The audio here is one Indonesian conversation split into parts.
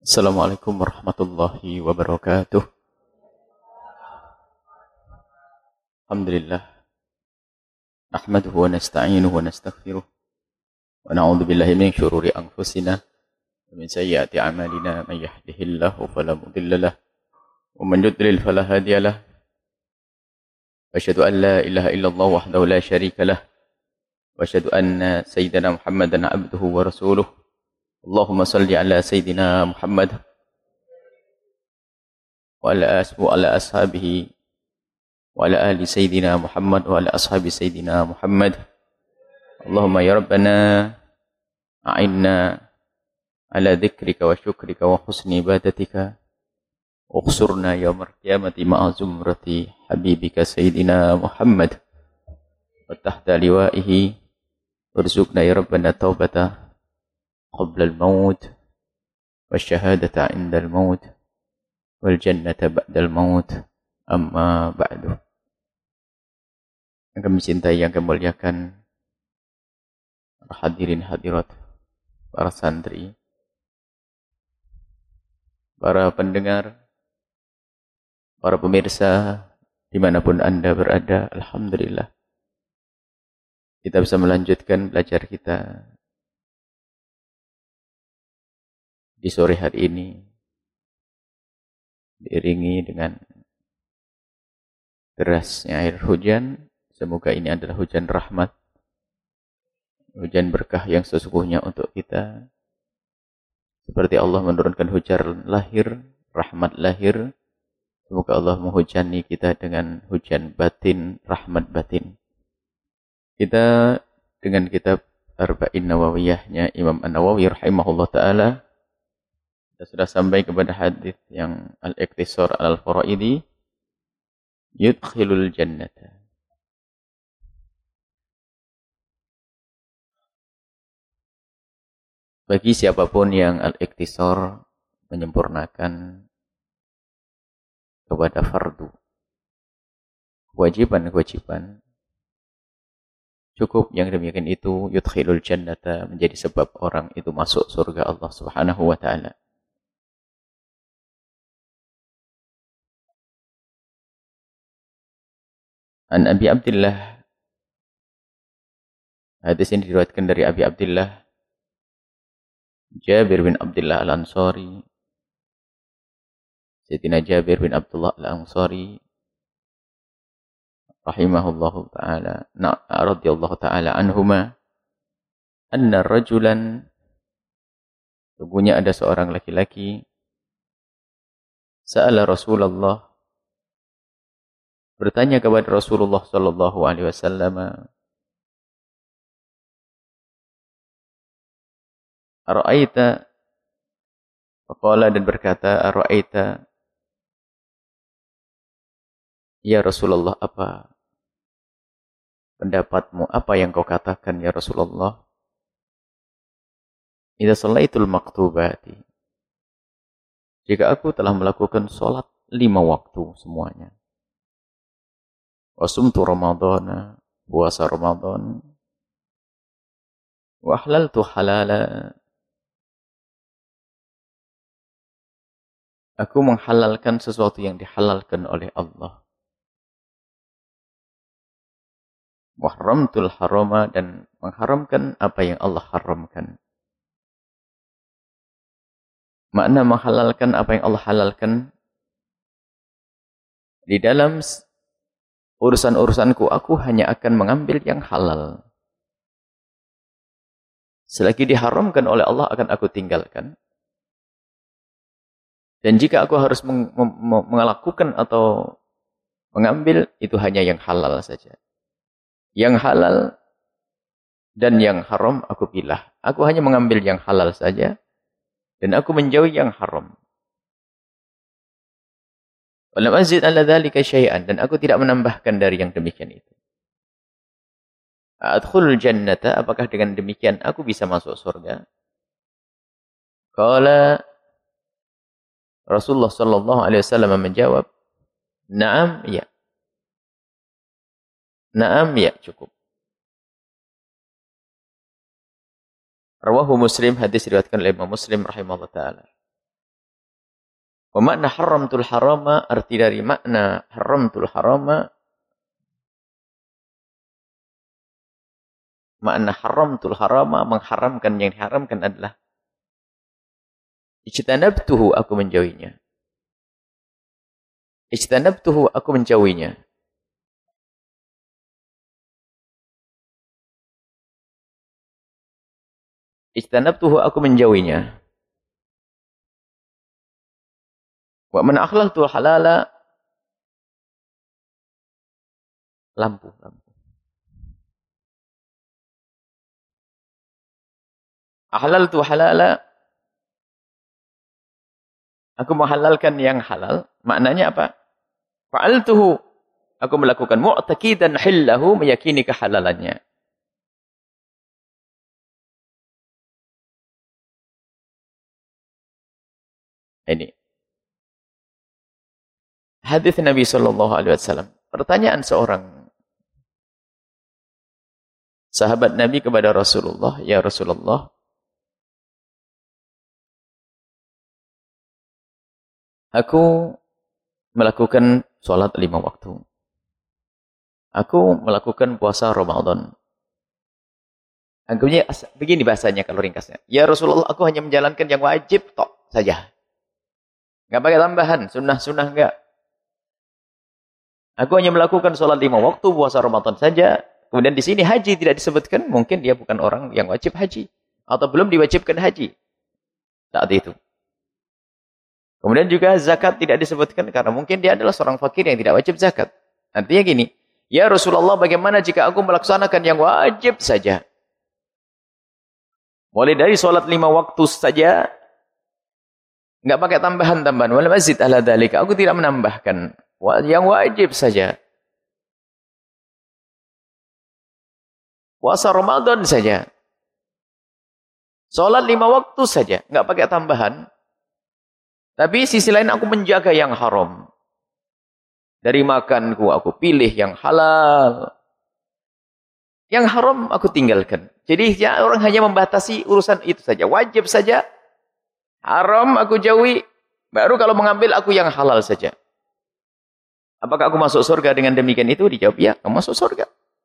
Assalamualaikum warahmatullahi wabarakatuh. Alhamdulillah. Nahmaduhu wa nasta'inuhu wa nastaghfiruh. Wa na'udzu billahi min syururi anfusina wa min sayyiati a'malina. Man yahdihillahu fala mudilla lahu wa man yudlil fala hadiya lahu. Asyhadu an la ilaha illallah wahdahu la syarika lahu wa asyhadu anna sayyidina Muhammadan 'abduhu wa rasuluh. Allahumma salli ala sayyidina Muhammad wa ala ashabihi wa ala ali sayyidina Muhammad wa ala ashabi sayyidina Muhammad. Allahumma ya Rabbana a'inna ala dhikrika wa syukrika wa husni ibadatika uqsurna yawmal qiyamati ma'a zumrati habibika sayyidina Muhammad wa tahta liwa'ihi warzuqna ya Rabbana taubata qabla al-maut wa syahadata 'inda al-maut wal jannata ba'da al-maut amma ba'du. Yang kami cintai, yang kami muliakan, para hadirin hadirat, para santri, para pendengar, para pemirsa, dimanapun Anda berada, alhamdulillah. Kita bisa melanjutkan belajar kita di sore hari ini, diiringi dengan derasnya air hujan. Semoga ini adalah hujan rahmat, hujan berkah yang sesungguhnya untuk kita. Seperti Allah menurunkan hujan lahir, rahmat lahir, semoga Allah menghujani kita dengan hujan batin, rahmat batin. Kita dengan kitab Arba'in Nawawiyahnya Imam An-Nawawi rahimahullah ta'ala, kita sudah sampai kepada hadis yang al-iqtisar al-faraidi, yudkhilul jannata. Bagi siapapun yang al-iqtisar menyempurnakan kepada fardu, kewajiban-kewajiban, cukup yang demikian itu yudkhilul jannata, menjadi sebab orang itu masuk surga Allah Subhanahu wa ta'ala. An Abi Abdillah, hadis ini diriwayatkan dari Abi Abdillah Jabir bin Abdullah Al-Ansari, Sayyidina Jabir bin Abdullah Al-Ansari rahimahullahu ta'ala, radhiyallahu ta'ala anhuma, anna rajulan, sesungguhnya ada seorang laki-laki, sa'ala Rasulullah, bertanya kepada Rasulullah sallallahu alaihi wasallam, ara'aita, faqala, dan berkata, ara'aita, ya Rasulullah, apa pendapatmu, apa yang kau katakan ya Rasulullah, idza shallaitul maktubati, jika aku telah melakukan sholat 5 waktu semuanya, wa sumtu ramadhana, puasa Ramadan, wa ahlaltu halala, aku menghalalkan sesuatu yang dihalalkan oleh Allah, wa haramtul harama, dan mengharamkan apa yang Allah haramkan. Makna menghalalkan apa yang Allah halalkan, di dalam urusan-urusanku aku hanya akan mengambil yang halal. Selagi diharamkan oleh Allah akan aku tinggalkan. Dan jika aku harus melakukan atau mengambil, itu hanya yang halal saja. Yang halal dan yang haram aku pilih. Aku hanya mengambil yang halal saja, dan aku menjauhi yang haram. Walam azid ala dzalika syai'an, dan aku tidak menambahkan dari yang demikian itu. Adkhulul jannata, apakah dengan demikian aku bisa masuk surga? Qala, Rasulullah sallallahu alaihi wasallam menjawab, na'am, ya. Na'am, ya, cukup. Rawahu Muslim, hadis diriwayatkan oleh Imam Muslim rahimahullah taala. Wa makna haramtul harama, arti dari makna haramtul harama, makna haramtul harama, mengharamkan yang diharamkan adalah ijtanabtuhu, aku menjauhinya. Ijtanabtuhu, aku menjauhinya. Ijtanabtuhu, aku menjauhinya. Wa man akhlaltul halala, lampu. Ahlaltu halala, aku menghalalkan yang halal. Maknanya apa? Fa'altuhu, aku melakukan mu'taqidan hillahu, meyakini kehalalannya. Ini hadis Nabi sallallahu alaihi wasallam. Pertanyaan seorang sahabat Nabi kepada Rasulullah, "Ya Rasulullah, aku melakukan sholat 5 waktu. Aku melakukan puasa Ramadan." Anggapnya begini bahasanya kalau ringkasnya. "Ya Rasulullah, aku hanya menjalankan yang wajib tok saja. Enggak pakai tambahan, sunnah-sunnah enggak. Aku hanya melakukan sholat 5 waktu, puasa Ramadan saja." Kemudian di sini haji tidak disebutkan, mungkin dia bukan orang yang wajib haji atau belum diwajibkan haji saat itu. Kemudian juga zakat tidak disebutkan karena mungkin dia adalah seorang fakir yang tidak wajib zakat. Artinya gini, "Ya Rasulullah, bagaimana jika aku melaksanakan yang wajib saja? Mulai dari sholat 5 waktu saja, enggak pakai tambahan-tambahan. Wal mazid ala dzalika, aku tidak menambahkan. Yang wajib saja. Puasa Ramadan saja. Sholat 5 waktu saja, enggak pakai tambahan. Tapi sisi lain aku menjaga yang haram. Dari makanku aku pilih yang halal. Yang haram aku tinggalkan." Jadi ya, orang hanya membatasi urusan itu saja. Wajib saja. Haram aku jauhi. Baru kalau mengambil aku yang halal saja. Apakah aku masuk surga dengan demikian itu? Dijawab, ya, kamu masuk surga.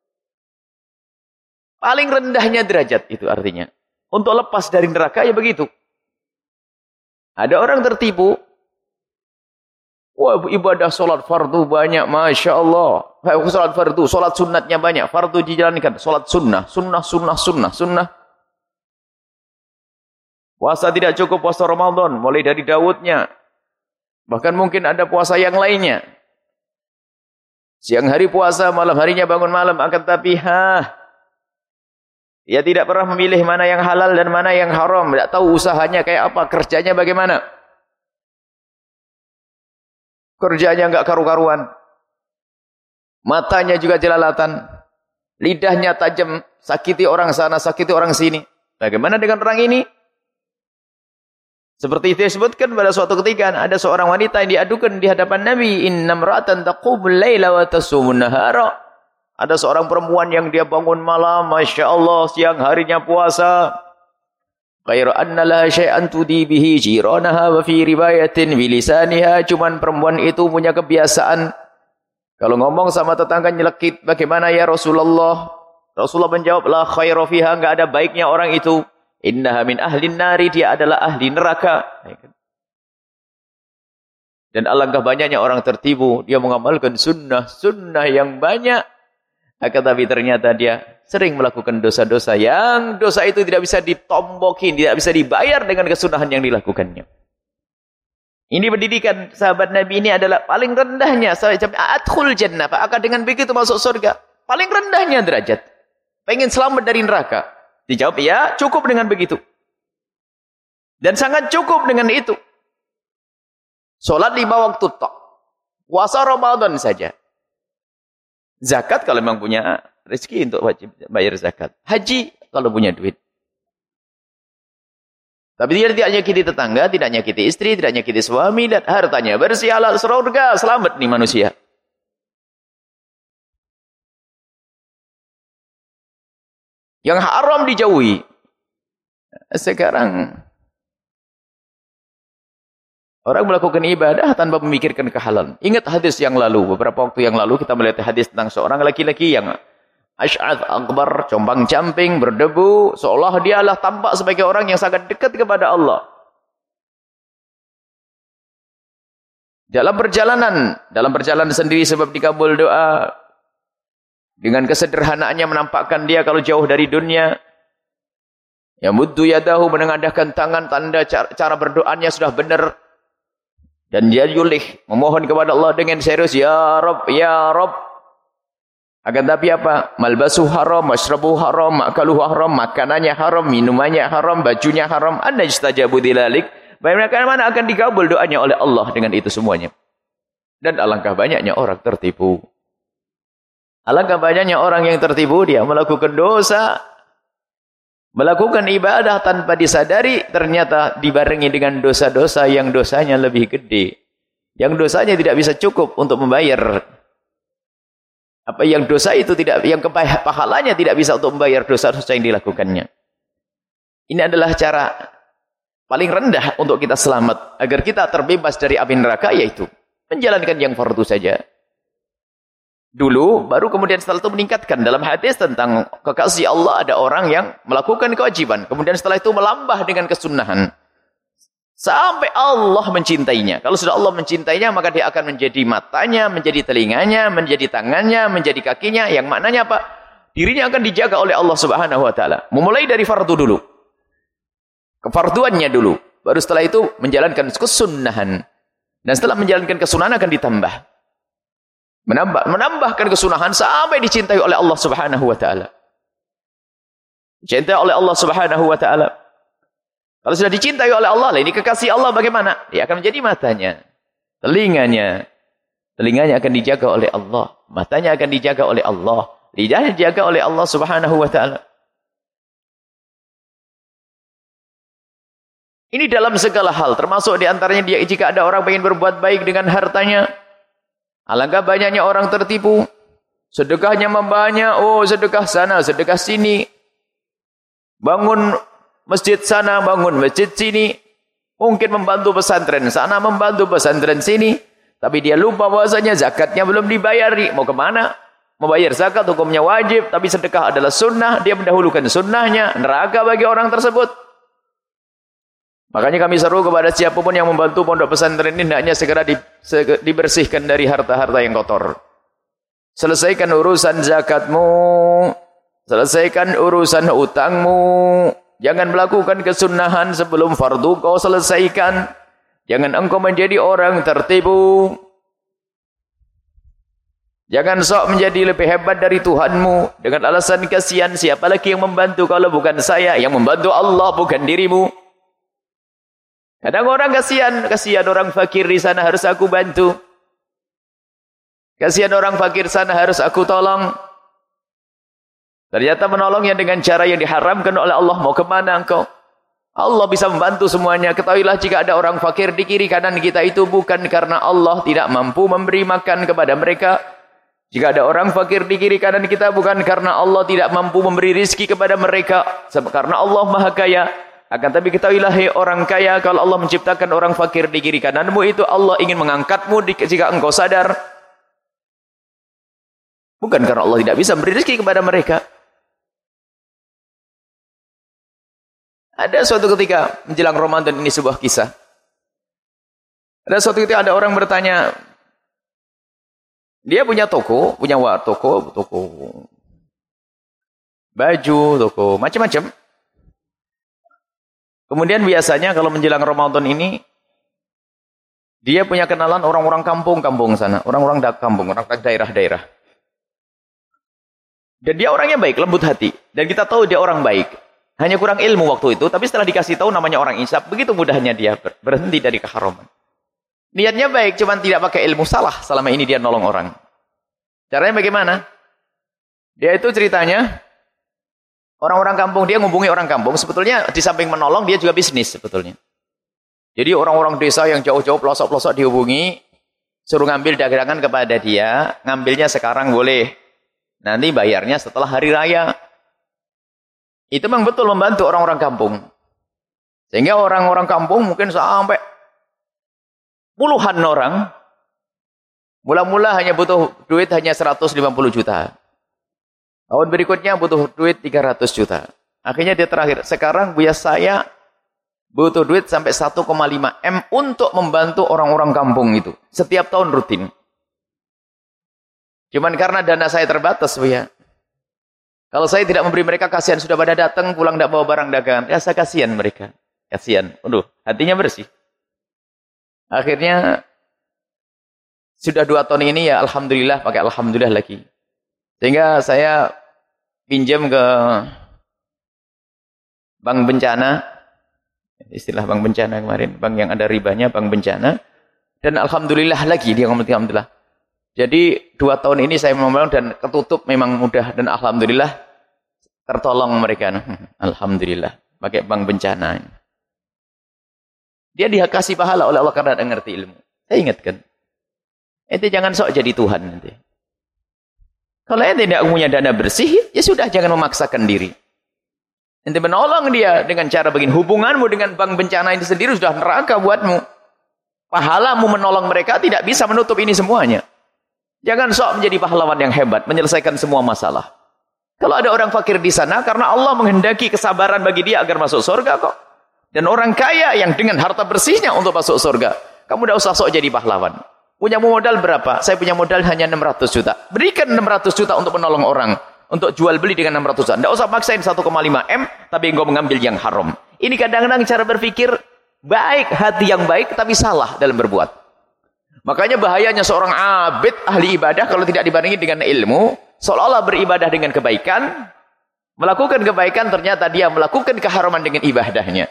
Paling rendahnya derajat itu artinya. Untuk lepas dari neraka ya begitu. Ada orang tertipu. Wah, ibadah sholat fardu banyak, Masya Allah. Sholat fardu, sholat sunnatnya banyak. Fardu dijalankan, sholat sunnah. Sunnah. Puasa tidak cukup, puasa Ramadan. Mulai dari Daudnya. Bahkan mungkin ada puasa yang lainnya. Siang hari puasa, malam harinya bangun malam. Akan tapi, dia tidak pernah memilih mana yang halal dan mana yang haram. Tidak tahu usahanya kayak apa, kerjanya bagaimana. Kerjanya enggak karu-karuan. Matanya juga jelalatan. Lidahnya tajam, sakiti orang sana, sakiti orang sini. Bagaimana dengan orang ini? Seperti itu disebutkan pada suatu ketika ada seorang wanita yang diadukan di hadapan Nabi, "Inna imra'atan taqumul laila wa tasumun nahara." Ada seorang perempuan yang dia bangun malam, Masya Allah, siang harinya puasa. Ghairu anna laha syai'an tudi bihi jiranaha wa fi riwayatin bilisaniha. Cuman perempuan itu punya kebiasaan kalau ngomong sama tetangga nyelekit. Bagaimana ya Rasulullah? Rasulullah menjawab, la khairu fiha, enggak ada baiknya orang itu. Innaha min ahlin nari, dia adalah ahli neraka. Dan alangkah banyaknya orang tertipu, dia mengamalkan sunnah yang banyak. Akan tapi ternyata dia sering melakukan dosa-dosa yang dosa itu tidak bisa ditombokin, tidak bisa dibayar dengan kesunahan yang dilakukannya. Ini pendidikan sahabat Nabi ini adalah paling rendahnya. Adkhul jannah, akan dengan begitu masuk surga. Paling rendahnya derajat. Pengen selamat dari neraka. Dijawab, ya cukup dengan begitu. Dan sangat cukup dengan itu. Sholat 5 waktu tok. Puasa Ramadan saja. Zakat kalau memang punya rezeki untuk wajib bayar zakat. Haji kalau punya duit. Tapi dia tidak nyakiti tetangga, tidak nyakiti istri, tidak nyakiti suami, dan hartanya bersih, halal, surga, selamat nih manusia. Yang haram dijauhi. Sekarang Orang melakukan ibadah tanpa memikirkan kehalalan. Ingat hadis yang lalu, beberapa waktu yang lalu kita melihat hadis tentang seorang laki-laki yang asy'ath akbar, compang-camping, berdebu, seolah dialah tampak sebagai orang yang sangat dekat kepada Allah. Dalam perjalanan sendiri sebab dikabul doa, dengan kesederhanaannya menampakkan dia kalau jauh dari dunia. Ya muddu yadahu, menengadahkan tangan, tanda cara berdoanya sudah benar. Dan dia yulih, memohon kepada Allah dengan serius, ya Rabb, ya Rabb. Akan tapi apa? Malbasu haram, masyrabu haram, makaluhu haram, makanannya haram, minumannya haram, bajunya haram. Anna yustajabu dzalik. Bagaimana akan dikabul doanya oleh Allah dengan itu semuanya? Dan alangkah banyaknya orang tertipu. Alangkah banyaknya orang yang tertipu, dia melakukan dosa, melakukan ibadah tanpa disadari, ternyata dibarengi dengan dosa-dosa yang dosanya lebih gede. Yang dosanya tidak bisa cukup untuk membayar. Apa yang dosa itu tidak, yang pahalanya tidak bisa untuk membayar dosa-dosa yang dilakukannya. Ini adalah cara paling rendah untuk kita selamat, agar kita terbebas dari api neraka, yaitu menjalankan yang fardu saja. Dulu, baru kemudian setelah itu meningkatkan. Dalam hadis tentang kekasih Allah, ada orang yang melakukan kewajiban. Kemudian setelah itu melambah dengan kesunahan. Sampai Allah mencintainya. Kalau sudah Allah mencintainya, maka dia akan menjadi matanya, menjadi telinganya, menjadi tangannya, menjadi kakinya. Yang maknanya apa? Dirinya akan dijaga oleh Allah Subhanahu wa Ta'ala. Memulai dari fardu dulu. Kefarduannya dulu. Baru setelah itu menjalankan kesunahan. Dan setelah menjalankan kesunahan akan ditambah. Menambahkan kesunahan sampai dicintai oleh Allah Subhanahu wa Ta'ala. Dicintai oleh Allah Subhanahu wa Ta'ala. Kalau sudah dicintai oleh Allah, ini kekasih Allah bagaimana? Dia akan menjadi matanya, telinganya. Telinganya akan dijaga oleh Allah, matanya akan dijaga oleh Allah, lidahnya dijaga oleh Allah Subhanahu wa Ta'ala. Ini dalam segala hal, termasuk diantaranya dia jika ada orang ingin berbuat baik dengan hartanya. Alangkah banyaknya orang tertipu. Sedekahnya membanyak. Oh, sedekah sana, sedekah sini. Bangun masjid sana, bangun masjid sini. Mungkin membantu pesantren sana, membantu pesantren sini. Tapi dia lupa bahwasanya zakatnya belum dibayar. Mau kemana? Membayar zakat hukumnya wajib. Tapi sedekah adalah sunnah. Dia mendahulukan sunnahnya. Neraka bagi orang tersebut. Makanya kami seru kepada siapapun yang membantu pondok pesantren ini, hendaknya segera dibersihkan dari harta-harta yang kotor. Selesaikan urusan zakatmu, selesaikan urusan utangmu. Jangan melakukan kesunahan sebelum fardu kau selesaikan. Jangan engkau menjadi orang tertipu. Jangan sok menjadi lebih hebat dari Tuhanmu dengan alasan kasihan, siapa lagi yang membantu kalau bukan saya? Yang membantu Allah, bukan dirimu. Kadang orang kasihan orang fakir di sana harus aku bantu. Kasihan orang fakir sana harus aku tolong. Ternyata menolongnya dengan cara yang diharamkan oleh Allah. Mau kemana engkau? Allah bisa membantu semuanya. Ketahuilah jika ada orang fakir di kiri kanan kita itu bukan karena Allah tidak mampu memberi makan kepada mereka. Jika ada orang fakir di kiri kanan kita bukan karena Allah tidak mampu memberi rizki kepada mereka. Karena Allah Maha Kaya. Akan tapi ketahuilah hai orang kaya, kalau Allah menciptakan orang fakir di kiri kananmu itu Allah ingin mengangkatmu jika engkau sadar. Bukan karena Allah tidak bisa memberi rezeki kepada mereka. Ada suatu ketika menjelang Ramadan, ini sebuah kisah. Ada suatu ketika ada orang bertanya, dia punya toko, toko baju, toko macam-macam. Kemudian biasanya kalau menjelang Ramadan ini, dia punya kenalan orang-orang kampung-kampung sana. Orang-orang kampung, orang daerah-daerah. Dan dia orangnya baik, lembut hati. Dan kita tahu dia orang baik. Hanya kurang ilmu waktu itu, tapi setelah dikasih tahu namanya orang insaf, begitu mudahnya dia berhenti dari keharaman. Niatnya baik, cuman tidak pakai ilmu, salah selama ini dia nolong orang. Caranya bagaimana? Dia itu ceritanya, orang-orang kampung, dia ngubungi orang kampung, sebetulnya di samping menolong, dia juga bisnis sebetulnya. Jadi orang-orang desa yang jauh-jauh, pelosok-pelosok dihubungi, suruh ngambil dagangan kepada dia, ngambilnya sekarang boleh, nanti bayarnya setelah hari raya. Itu memang betul membantu orang-orang kampung. Sehingga orang-orang kampung mungkin sampai puluhan orang. Mula-mula hanya butuh duit hanya 150 juta. Tahun berikutnya butuh duit 300 juta. Akhirnya dia terakhir, sekarang Buya saya butuh duit sampai 1,5 M untuk membantu orang-orang kampung itu. Setiap tahun rutin. Cuman karena dana saya terbatas, Buya. Kalau saya tidak memberi mereka, kasihan. Sudah pada datang, pulang tidak bawa barang dagangan. Ya, saya kasihan mereka. Kasihan. Aduh, hatinya bersih. Akhirnya, sudah 2 tahun ini ya Alhamdulillah, pakai Alhamdulillah lagi. Sehingga saya pinjam ke Bank Bencana, istilah Bank Bencana kemarin, bank yang ada ribanya, Bank Bencana. Dan Alhamdulillah lagi, dia ngomong Alhamdulillah. Jadi 2 tahun ini saya membangun dan ketutup memang mudah. Dan Alhamdulillah tertolong mereka. Alhamdulillah, pakai Bank Bencana. Dia dikasih pahala oleh Allah karena dia ngerti ilmu. Saya ingatkan. Ente jangan sok jadi Tuhan nanti. Kalau ente tidak punya dana bersih, ya sudah jangan memaksakan diri. Ente menolong dia dengan cara begini. Hubunganmu dengan Bank Bencana ini sendiri sudah neraka buatmu. Pahalamu menolong mereka tidak bisa menutup ini semuanya. Jangan sok menjadi pahlawan yang hebat, menyelesaikan semua masalah. Kalau ada orang fakir di sana, karena Allah menghendaki kesabaran bagi dia agar masuk surga kok. Dan orang kaya yang dengan harta bersihnya untuk masuk surga. Kamu tidak usah sok jadi pahlawan. Punya modal berapa? Saya punya modal hanya 600 juta. Berikan 600 juta untuk menolong orang. Untuk jual beli dengan 600 juta. Tidak usah paksain 1,5 M, tapi engkau mengambil yang haram. Ini kadang-kadang cara berpikir baik, hati yang baik, tapi salah dalam berbuat. Makanya bahayanya seorang abid, ahli ibadah, kalau tidak dibarengi dengan ilmu, seolah-olah beribadah dengan kebaikan, melakukan kebaikan, ternyata dia melakukan keharaman dengan ibadahnya.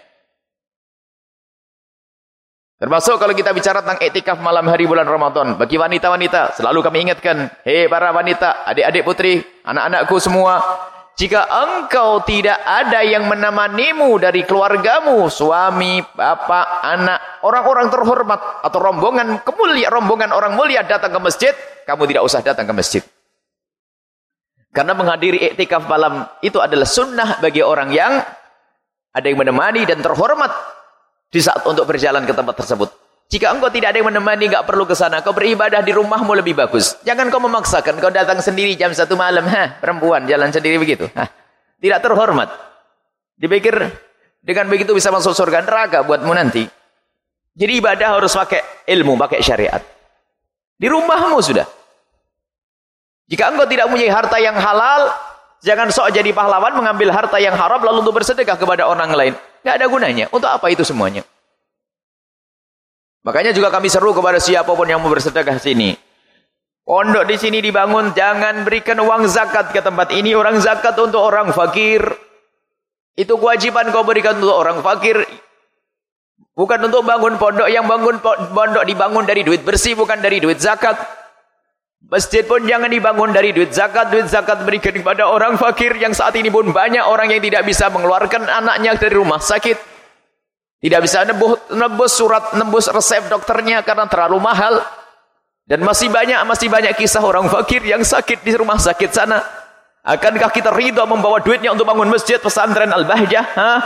Termasuk kalau kita bicara tentang iktikaf malam hari bulan Ramadan. Bagi wanita-wanita, selalu kami ingatkan. Hei para wanita, adik-adik putri, anak-anakku semua. Jika engkau tidak ada yang menemanimu dari keluargamu, suami, bapak, anak, orang-orang terhormat, atau rombongan orang mulia datang ke masjid, kamu tidak usah datang ke masjid. Karena menghadiri iktikaf malam itu adalah sunnah bagi orang yang ada yang menemani dan terhormat di saat untuk berjalan ke tempat tersebut. Jika engkau tidak ada yang menemani, enggak perlu ke sana. Kau beribadah di rumahmu lebih bagus. Jangan kau memaksakan. Kau datang sendiri jam 1 malam. Perempuan jalan sendiri begitu. Tidak terhormat. Dipikir dengan begitu bisa masuk surga, neraka buatmu nanti. Jadi ibadah harus pakai ilmu, pakai syariat. Di rumahmu sudah. Jika engkau tidak punya harta yang halal, jangan sok jadi pahlawan mengambil harta yang haram lalu untuk bersedekah kepada orang lain. Tidak ada gunanya. Untuk apa itu semuanya? Makanya juga kami seru kepada siapapun yang mau bersedekah sini. Pondok di sini dibangun, jangan berikan uang zakat ke tempat ini. Orang zakat untuk orang fakir. Itu kewajiban kau berikan untuk orang fakir. Bukan untuk bangun pondok. Yang bangun pondok dibangun dari duit bersih, bukan dari duit zakat. Masjid pun jangan dibangun dari duit zakat. Duit zakat berikan kepada orang fakir. Yang saat ini pun banyak orang yang tidak bisa mengeluarkan anaknya dari rumah sakit. Tidak bisa nembus resep dokternya karena terlalu mahal. Dan masih banyak kisah orang fakir yang sakit di rumah sakit sana. Akankah kita ridha membawa duitnya untuk bangun masjid pesantren Al-Bahjah?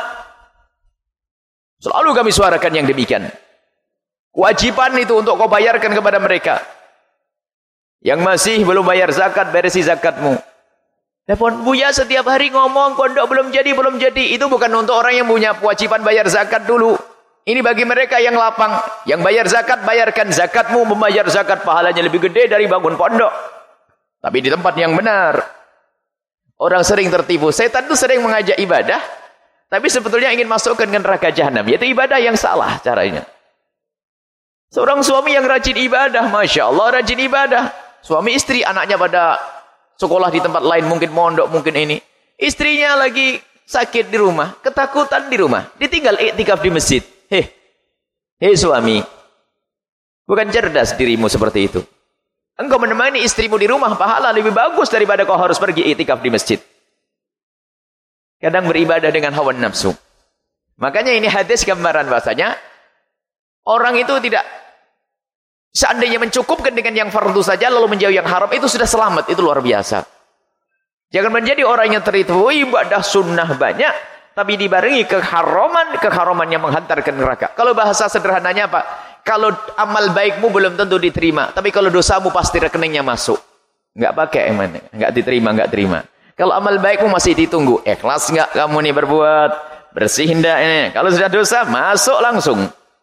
Selalu kami suarakan yang demikian. Kewajiban itu untuk kau bayarkan kepada mereka. Yang masih belum bayar zakat, beresi zakatmu. Telepon Buya setiap hari ngomong pondok belum jadi. Itu bukan untuk orang yang punya kewajiban bayar zakat dulu. Ini bagi mereka yang lapang. Yang bayar zakat, bayarkan zakatmu. Membayar zakat pahalanya lebih gede dari bangun pondok. Tapi di tempat yang benar. Orang sering tertipu. Setan itu sering mengajak ibadah. Tapi sebetulnya ingin masukkan ke neraka jahanam. Yaitu ibadah yang salah caranya. Seorang suami yang rajin ibadah. Masya Allah rajin ibadah. Suami istri anaknya pada sekolah di tempat lain, mungkin mondok, mungkin ini. Istrinya lagi sakit di rumah, ketakutan di rumah. Ditinggal iktikaf di masjid. Hei suami. Bukan cerdas dirimu seperti itu. Engkau menemani istrimu di rumah, pahala lebih bagus daripada kau harus pergi iktikaf di masjid. Kadang beribadah dengan hawa nafsu. Makanya ini hadis gambaran bahasanya. Orang itu tidak, seandainya mencukupkan dengan yang fardu saja lalu menjauh yang haram, itu sudah selamat, itu luar biasa. Jangan menjadi orang yang tertipu, ibadah sunnah banyak, tapi dibarengi keharaman yang menghantarkan neraka. Kalau bahasa sederhananya apa? Kalau amal baikmu belum tentu diterima, tapi kalau dosamu pasti rekeningnya masuk. Enggak pakai emang, enggak terima. Kalau amal baikmu masih ditunggu, ikhlas enggak kamu nih berbuat, bersih enggak ini. Kalau sudah dosa, masuk langsung.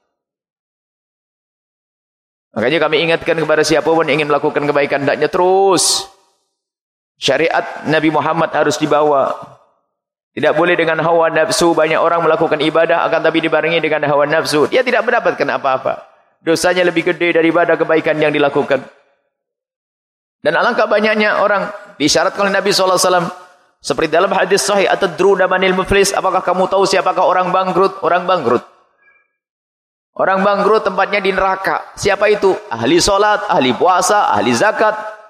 Makanya kami ingatkan kepada siapapun yang ingin melakukan kebaikan, hendaknya terus. Syariat Nabi Muhammad harus dibawa. Tidak boleh dengan hawa nafsu. Banyak orang melakukan ibadah, akan tapi dibarengi dengan hawa nafsu. Dia tidak mendapatkan apa-apa. Dosanya lebih gede daripada kebaikan yang dilakukan. Dan alangkah banyaknya orang disyaratkan oleh Nabi SAW. Seperti dalam hadis sahih, atadruna manil muflis, apakah kamu tahu siapakah orang bangkrut? Orang bangkrut. Orang bangkrut tempatnya di neraka. Siapa itu? Ahli solat, ahli puasa, ahli zakat.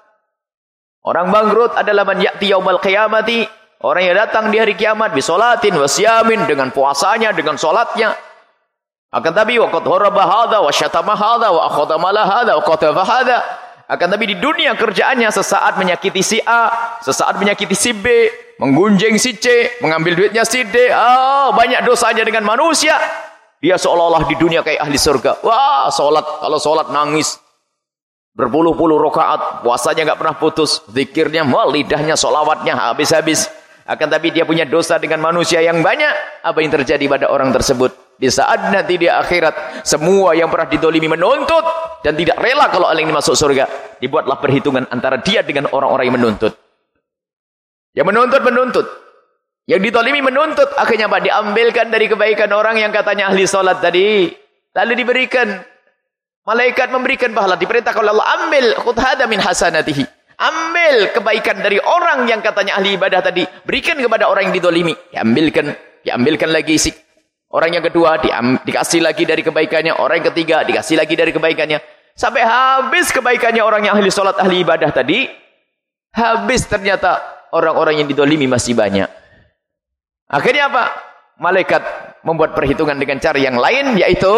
Orang bangkrut adalah man ya'ti yaumal qiyamati. Orang yang datang di hari kiamat bisolatin wasyamin, dengan puasanya, dengan solatnya. Akan tapi waqad haraba hadza wa syatama hadza wa akhadha mala hadza wa qatafa hadza. Akan tapi di dunia kerjaannya sesaat menyakiti si A, sesaat menyakiti si B, menggunjing si C, mengambil duitnya si D. Banyak dosanya dengan manusia. Dia seolah-olah di dunia kayak ahli surga. Wah, solat, kalau solat nangis. Berpuluh-puluh rakaat, puasanya enggak pernah putus, zikirnya, lidahnya, solawatnya habis-habis. Akan tapi dia punya dosa dengan manusia yang banyak. Apa yang terjadi pada orang tersebut? Di saat nanti di akhirat, semua yang pernah didolimi menuntut dan tidak rela kalau orang ini masuk surga. Dibuatlah perhitungan antara dia dengan orang-orang yang menuntut. Yang menuntut. Yang didolimi menuntut. Akhirnya apa? Diambilkan dari kebaikan orang yang katanya ahli sholat tadi. Lalu diberikan. Malaikat memberikan pahala. Diperintahkan oleh Allah, ambil khudh hadza min hasanatihi. Ambil kebaikan dari orang yang katanya ahli ibadah tadi. Berikan kepada orang yang didolimi. Diambilkan lagi si orang yang kedua, dikasih lagi dari kebaikannya. Orang yang ketiga, dikasih lagi dari kebaikannya. Sampai habis kebaikannya orang yang ahli sholat, ahli ibadah tadi. Habis ternyata orang-orang yang didolimi masih banyak. Akhirnya apa? Malaikat membuat perhitungan dengan cara yang lain, yaitu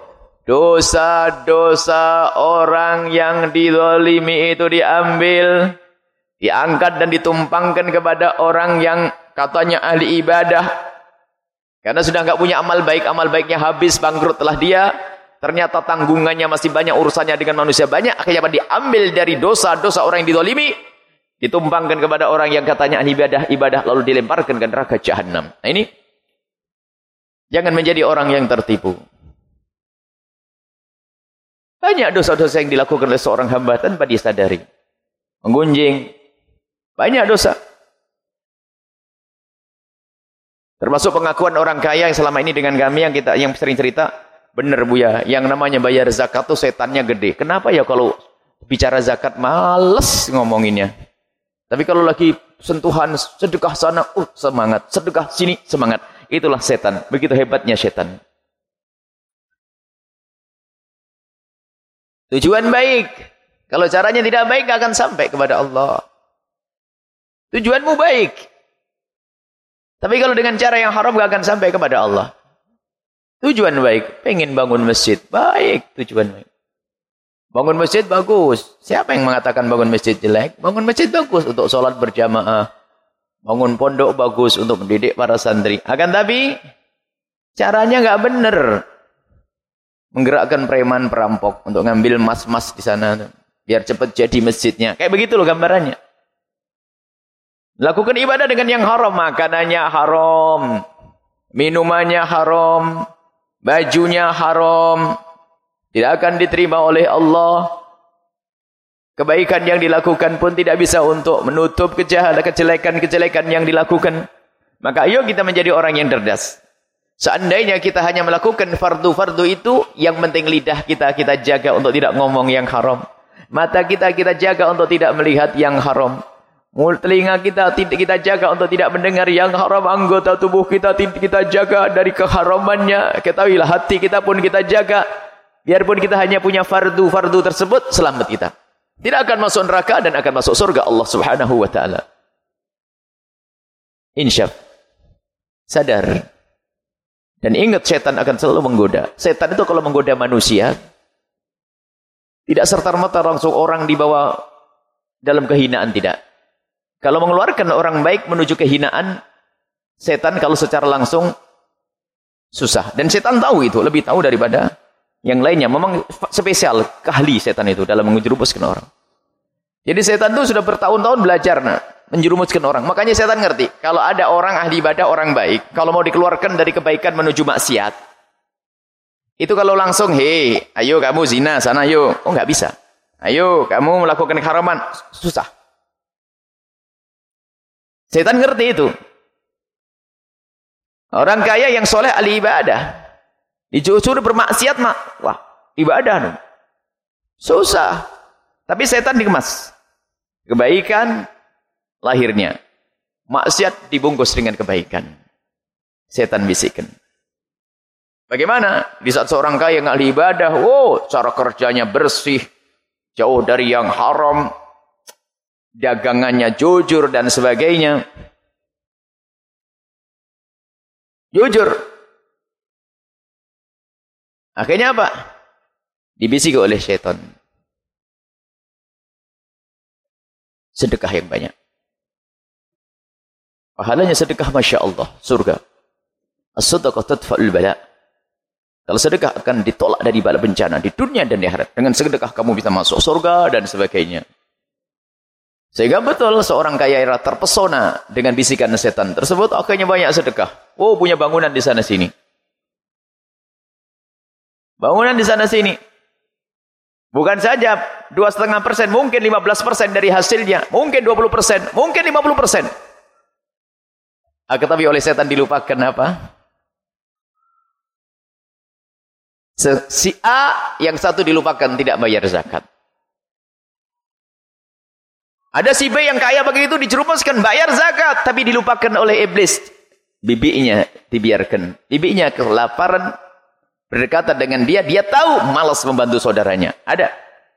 dosa-dosa orang yang didolimi itu diambil, diangkat dan ditumpangkan kepada orang yang katanya ahli ibadah. Karena sudah enggak punya amal baiknya habis, bangkrutlah dia. Ternyata tanggungannya masih banyak, urusannya dengan manusia banyak. Akhirnya diambil dari dosa-dosa orang yang didolimi, ditumpangkan kepada orang yang katanya ahli ibadah, lalu dilemparkan ke neraka jahanam. Nah ini, jangan menjadi orang yang tertipu. Banyak dosa-dosa yang dilakukan oleh seorang hamba tanpa disadari. Menggunjing, banyak dosa. Termasuk pengakuan orang kaya yang selama ini dengan kami yang sering cerita, benar Buya, yang namanya bayar zakat tuh setannya gede. Kenapa ya kalau bicara zakat males ngomonginnya. Tapi kalau lagi sentuhan sedekah sana, semangat, sedekah sini semangat. Itulah setan. Begitu hebatnya setan. Tujuan baik. Kalau caranya tidak baik, gak akan sampai kepada Allah. Tujuanmu baik. Tapi kalau dengan cara yang haram, gak akan sampai kepada Allah. Tujuan baik. Pengen bangun masjid. Baik. Tujuan baik. Bangun masjid bagus. Siapa yang mengatakan bangun masjid jelek? Bangun masjid bagus untuk sholat berjamaah. Bangun pondok bagus untuk mendidik para santri. Akan tapi, caranya gak benar. Menggerakkan preman perampok untuk ngambil mas-mas di sana. Biar cepat jadi masjidnya. Kayak begitu loh gambarannya. Lakukan ibadah dengan yang haram. Makanannya haram. Minumannya haram. Bajunya haram. Tidak akan diterima oleh Allah. Kebaikan yang dilakukan pun tidak bisa untuk menutup kejelekan-kejelekan yang dilakukan. Maka ayo kita menjadi orang yang cerdas. Seandainya kita hanya melakukan fardu-fardu itu, yang penting lidah kita jaga untuk tidak ngomong yang haram. Mata kita jaga untuk tidak melihat yang haram. Telinga kita jaga untuk tidak mendengar yang haram. Anggota tubuh kita jaga dari keharamannya. Ketahuilah hati kita pun kita jaga. Biarpun kita hanya punya fardu tersebut, selamat kita. Tidak akan masuk neraka dan akan masuk surga Allah Subhanahu wa taala. Insyaf. Sadar. Dan ingat, setan akan selalu menggoda. Setan itu kalau menggoda manusia, tidak serta-merta langsung orang dibawa dalam kehinaan, tidak. Kalau mengeluarkan orang baik menuju kehinaan, setan kalau secara langsung susah. Dan setan tahu itu, lebih tahu daripada Yang lainnya memang spesial, ahli setan itu dalam menjerumuskan orang. Jadi setan itu sudah bertahun-tahun belajar menjerumuskan orang. Makanya setan ngerti, kalau ada orang ahli ibadah, orang baik, kalau mau dikeluarkan dari kebaikan menuju maksiat, itu kalau langsung, hei, ayo kamu zina, sana ayo. Oh, nggak bisa. Ayo, kamu melakukan keharaman. Susah. Setan ngerti itu. Orang kaya yang soleh ahli ibadah. Disuruh bermaksiat, wah, ibadah. Susah. Tapi setan dikemas. Kebaikan lahirnya. Maksiat dibungkus dengan kebaikan. Setan bisikan. Bagaimana? Di saat seorang kaya yang ahli ibadah, cara kerjanya bersih, jauh dari yang haram, dagangannya jujur dan sebagainya. Jujur. Akhirnya apa? Dibisiki oleh syaitan. Sedekah yang banyak. Pahalanya sedekah, Masya Allah, surga. As-sadaqah tadfa'ul bala. Kalau sedekah akan ditolak dari bala bencana di dunia dan di akhirat. Dengan sedekah kamu bisa masuk surga dan sebagainya. Sehingga betul seorang kaya terpesona dengan bisikan setan tersebut, akhirnya banyak sedekah. Oh, punya bangunan di sana sini. Bangunan di sana sini. Bukan saja 2,5%, mungkin 15% dari hasilnya, mungkin 20%, mungkin 50%. Tapi oleh setan dilupakan apa? Si A yang satu dilupakan, tidak bayar zakat. Ada si B yang kaya begitu dijerumuskan bayar zakat, tapi dilupakan oleh iblis. Bibinya dibiarkan. Bibinya kelaparan, berdekatan dengan dia tahu malas membantu saudaranya. Ada.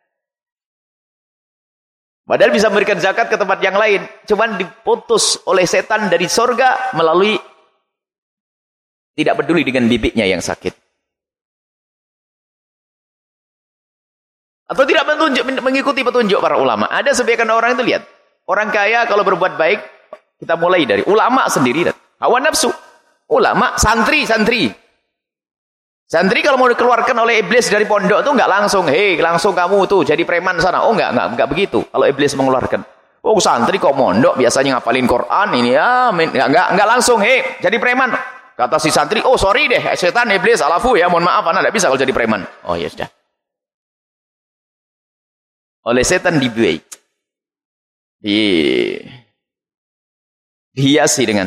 Padahal bisa memberikan zakat ke tempat yang lain. Cuman diputus oleh setan dari surga melalui tidak peduli dengan bibinya yang sakit. Atau tidak mengikuti petunjuk para ulama. Ada sebagian orang itu lihat. Orang kaya kalau berbuat baik, kita mulai dari ulama sendiri. Hawa nafsu. Ulama, santri. Santri kalau mau dikeluarkan oleh iblis dari pondok itu enggak langsung, hei langsung kamu tuh jadi preman sana. Oh enggak begitu. Kalau iblis mengeluarkan. Oh santri kok mondok biasanya ngapalin Quran ini ya, enggak langsung, hei jadi preman. Kata si santri, oh sorry deh, setan iblis alafu ya, mohon maaf, anak enggak bisa kalau jadi preman. Oh ya sudah. Oleh setan dihiasi dengan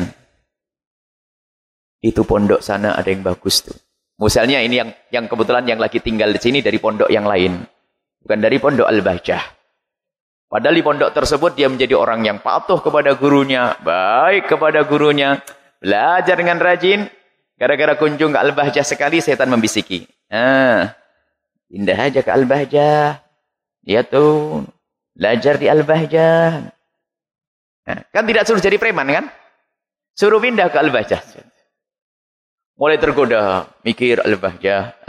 itu pondok sana ada yang bagus tuh. Misalnya ini yang kebetulan yang lagi tinggal di sini dari pondok yang lain. Bukan dari pondok Al-Bahjah. Padahal di pondok tersebut dia menjadi orang yang patuh kepada gurunya. Baik kepada gurunya. Belajar dengan rajin. Gara-gara kunjung ke Al-Bahjah sekali, setan membisiki. Pindah aja ke Al-Bahjah. Ya tuh. Belajar di Al-Bahjah. Kan tidak suruh jadi preman kan? Suruh pindah ke Al-Bahjah. Mulai tergoda, mikir Al-Bahjah.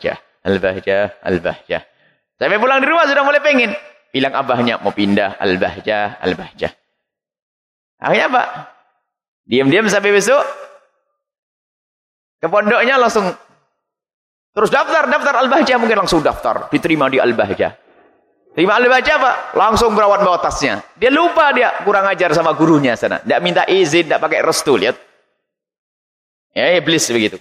Sampai pulang di rumah sudah mulai pengen. Bilang abahnya mau pindah Al-Bahjah. Akhirnya apa? Diam-diam sampai besok. Ke pondoknya langsung. Terus daftar Al-Bahjah. Mungkin langsung daftar. Diterima di Al-Bahjah. Terima Al-Bahjah apa? Langsung berawat bawa tasnya. Dia lupa dia kurang ajar sama gurunya sana. Tidak minta izin, tidak pakai restu. Lihat. Ya, iblis begitu.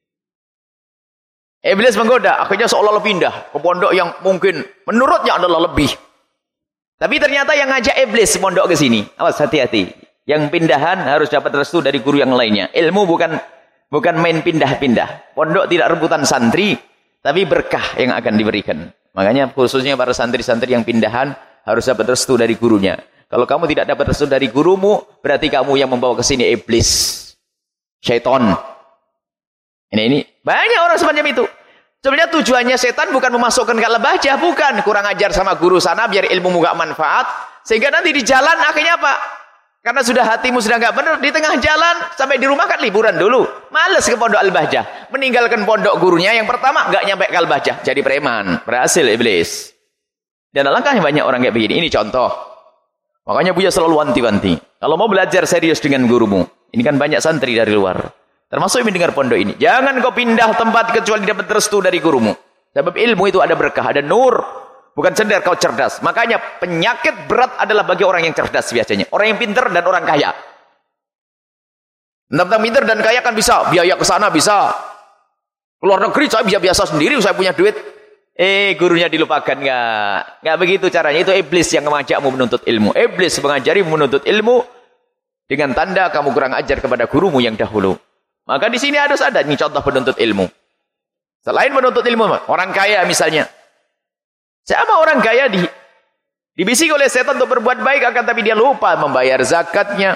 Iblis menggoda, akhirnya seolah-olah pindah ke pondok yang mungkin menurutnya adalah lebih. Tapi ternyata yang ngajak iblis pondok ke sini. Awas, hati-hati. Yang pindahan harus dapat restu dari guru yang lainnya. Ilmu bukan main pindah-pindah. Pondok tidak rebutan santri, tapi berkah yang akan diberikan. Makanya khususnya para santri-santri yang pindahan harus dapat restu dari gurunya. Kalau kamu tidak dapat restu dari gurumu, berarti kamu yang membawa ke sini iblis. Syaitan. Ini banyak orang semacam itu. Sebenarnya tujuannya setan bukan memasukkan ke Al-Bahjah, bukan. Kurang ajar sama guru sana biar ilmu gak manfaat. Sehingga nanti di jalan akhirnya apa? Karena sudah hatimu sudah gak benar, di tengah jalan sampai di rumah kan liburan dulu. Males ke pondok Al-Bahjah. Meninggalkan pondok gurunya yang pertama gak nyampe ke Al-Bahjah. Jadi preman. Berhasil iblis. Dan alangkahnya banyak orang kayak begini. Ini contoh. Makanya Buya selalu wanti-wanti. Kalau mau belajar serius dengan gurumu. Ini kan banyak santri dari luar. Termasuk yang mendengar pondok ini. Jangan kau pindah tempat kecuali dapat restu dari gurumu. Sebab ilmu itu ada berkah, ada nur. Bukan sekedar kau cerdas. Makanya penyakit berat adalah bagi orang yang cerdas biasanya. Orang yang pintar dan orang kaya. Tentang pintar dan kaya kan bisa. Biaya ke sana bisa. Keluar negeri saya bisa biasa sendiri, saya punya duit. Gurunya dilupakan. Enggak begitu caranya. Itu iblis yang mengajakmu menuntut ilmu. Iblis mengajari menuntut ilmu dengan tanda kamu kurang ajar kepada gurumu yang dahulu. Maka di sini harus ada nih contoh penuntut ilmu. Selain penuntut ilmu, orang kaya misalnya. Siapa orang kaya dibisik oleh setan untuk berbuat baik, akan tapi dia lupa membayar zakatnya.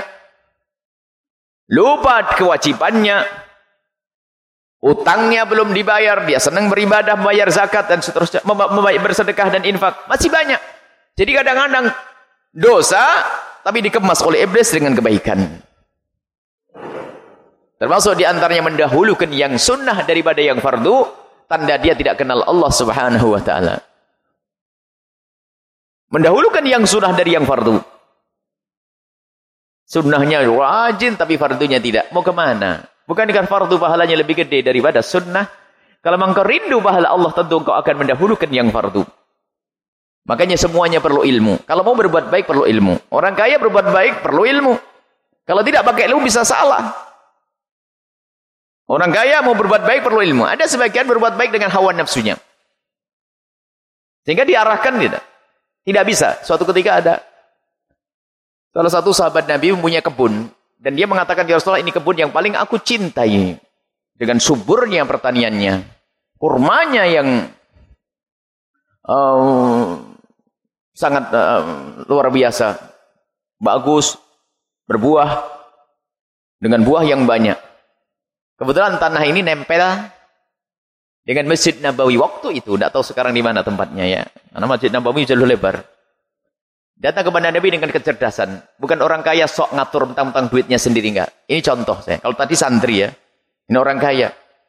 Lupa kewajibannya. Utangnya belum dibayar, dia senang beribadah, membayar zakat dan seterusnya, bersedekah dan infak. Masih banyak. Jadi kadang-kadang dosa, tapi dikemas oleh iblis dengan kebaikan. Termasuk diantaranya mendahulukan yang sunnah daripada yang fardu, tanda dia tidak kenal Allah Subhanahu wa ta'ala. Mendahulukan yang sunnah dari yang fardu. Sunnahnya rajin, tapi fardunya tidak. Mau kemana? Bukankah fardu pahalanya lebih gede daripada sunnah? Kalau engkau rindu pahala Allah, tentu engkau akan mendahulukan yang fardu. Makanya semuanya perlu ilmu. Kalau mau berbuat baik perlu ilmu. Orang kaya berbuat baik perlu ilmu. Kalau tidak pakai ilmu bisa salah. Orang kaya mau berbuat baik perlu ilmu. Ada sebagian berbuat baik dengan hawa nafsunya. Sehingga diarahkan tidak. Tidak bisa. Suatu ketika ada salah satu sahabat Nabi mempunyai kebun. Dan dia mengatakan, ya Rasulullah, ini kebun yang paling aku cintai. Dengan suburnya pertaniannya. Kurmanya yang sangat luar biasa. Bagus. Berbuah. Dengan buah yang banyak. Kebetulan tanah ini nempel dengan Masjid Nabawi waktu itu. Tidak tahu sekarang di mana tempatnya ya. Karena Masjid Nabawi jauh lebar. Datang kepada Nabi dengan kecerdasan. Bukan orang kaya sok ngatur tentang duitnya sendiri, enggak. Ini contoh saya. Kalau tadi santri ya. Ini orang kaya.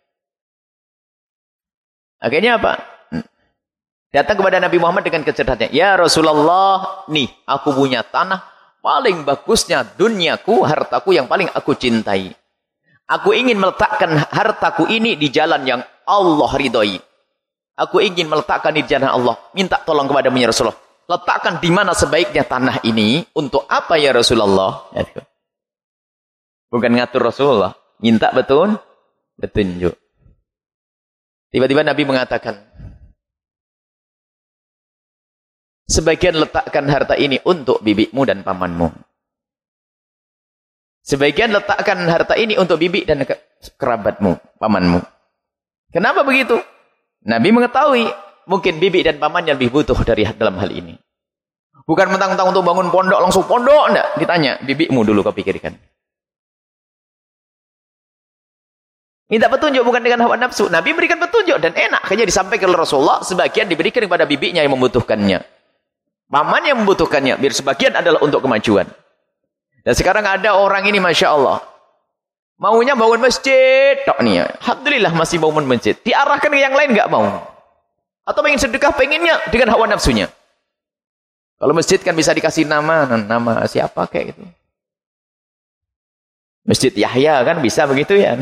Akhirnya apa? Datang kepada Nabi Muhammad dengan kecerdasannya. Ya Rasulullah, nih aku punya tanah paling bagusnya duniaku, hartaku yang paling aku cintai. Aku ingin meletakkan hartaku ini di jalan yang Allah ridhoi. Aku ingin meletakkan di jalan Allah. Minta tolong kepadamu ya Rasulullah. Letakkan di mana sebaiknya tanah ini. Untuk apa ya Rasulullah? Bukan ngatur Rasulullah. Minta petunjuk. Tiba-tiba Nabi mengatakan, sebagian letakkan harta ini untuk bibimu dan pamanmu. Sebagian letakkan harta ini untuk bibi dan kerabatmu, pamanmu. Kenapa begitu? Nabi mengetahui mungkin bibi dan pamannya lebih butuh dari dalam hal ini. Bukan mentang-mentang untuk bangun pondok, langsung pondok. Enggak. Ditanya, bibimu dulu kau pikirkan. Minta petunjuk bukan dengan hawa nafsu. Nabi berikan petunjuk dan enak. Kayaknya disampaikan oleh Rasulullah. Sebagian diberikan kepada bibinya yang membutuhkannya. Paman yang membutuhkannya. Biar sebagian adalah untuk kemajuan. Dan sekarang ada orang ini Masya Allah. Maunya bangun masjid. Tok nih ya. Alhamdulillah masih bangun masjid. Diarahkan ke yang lain enggak mau. Atau pengen sedekah, pengennya dengan hawa nafsunya. Kalau masjid kan bisa dikasih nama siapa kayak gitu. Masjid Yahya kan bisa begitu ya.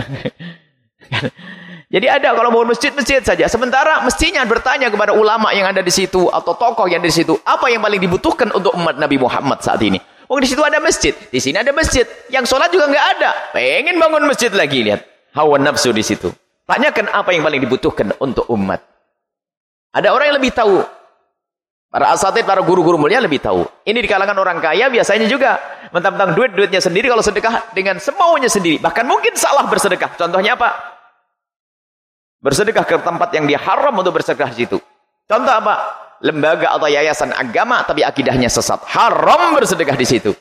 Jadi ada kalau bangun masjid saja. Sementara mestinya bertanya kepada ulama yang ada di situ atau tokoh yang ada di situ, apa yang paling dibutuhkan untuk umat Nabi Muhammad saat ini? Oh di situ ada masjid, di sini ada masjid. Yang sholat juga nggak ada. Pengen bangun masjid lagi, lihat hawa nafsu di situ. Tanyakan apa yang paling dibutuhkan untuk umat. Ada orang yang lebih tahu. Para asatid, para guru-guru mulia lebih tahu. Ini di kalangan orang kaya biasanya juga mentang-mentang duitnya sendiri, kalau sedekah dengan semaunya sendiri. Bahkan mungkin salah bersedekah. Contohnya apa? Bersedekah ke tempat yang dia haram untuk bersedekah di situ. Contoh apa? Lembaga atau yayasan agama tapi akidahnya sesat. Haram bersedekah di situ.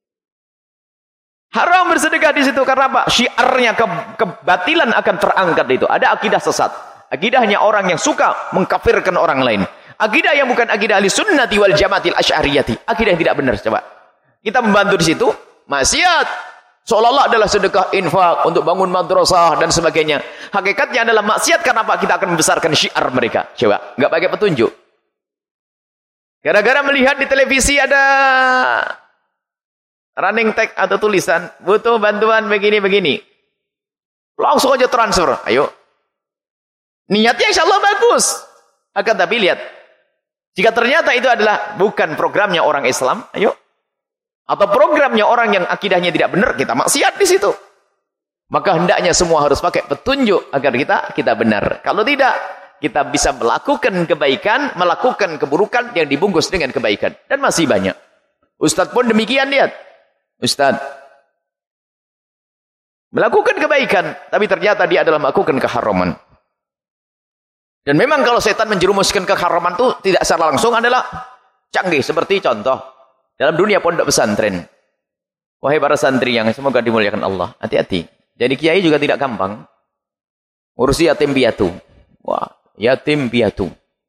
Haram bersedekah di situ karena apa? Syiarnya kebatilan akan terangkat itu. Ada akidah sesat. Akidahnya orang yang suka mengkafirkan orang lain. Akidah yang bukan akidah ahli sunnati wal jamaatil asy'ariyati. Akidah yang tidak benar. Coba. Kita membantu di situ. Maksiat. Seolah-olah adalah sedekah infak untuk bangun madrasah dan sebagainya. Hakikatnya adalah maksiat karena apa? Kita akan membesarkan syiar mereka. Coba. Enggak pakai petunjuk. Gara-gara melihat di televisi ada running tag atau tulisan. Butuh bantuan begini-begini. Langsung aja transfer. Ayo. Niatnya insya Allah bagus. Akan tapi lihat, jika ternyata itu adalah bukan programnya orang Islam, ayo. Atau programnya orang yang akidahnya tidak benar, kita maksiat di situ. Maka hendaknya semua harus pakai petunjuk agar kita benar. Kalau tidak, kita bisa melakukan kebaikan, melakukan keburukan yang dibungkus dengan kebaikan. Dan masih banyak. Ustadz pun demikian, lihat. Ustadz melakukan kebaikan, tapi ternyata dia adalah melakukan keharaman. Dan memang kalau setan menjerumuskan keharaman itu tidak secara langsung adalah canggih. Seperti contoh, dalam dunia pondok pesantren. Wahai para santri yang semoga dimuliakan Allah, hati-hati. Jadi kiai juga tidak gampang. Ngurusi yatim piatu. Wah, yatim piatu.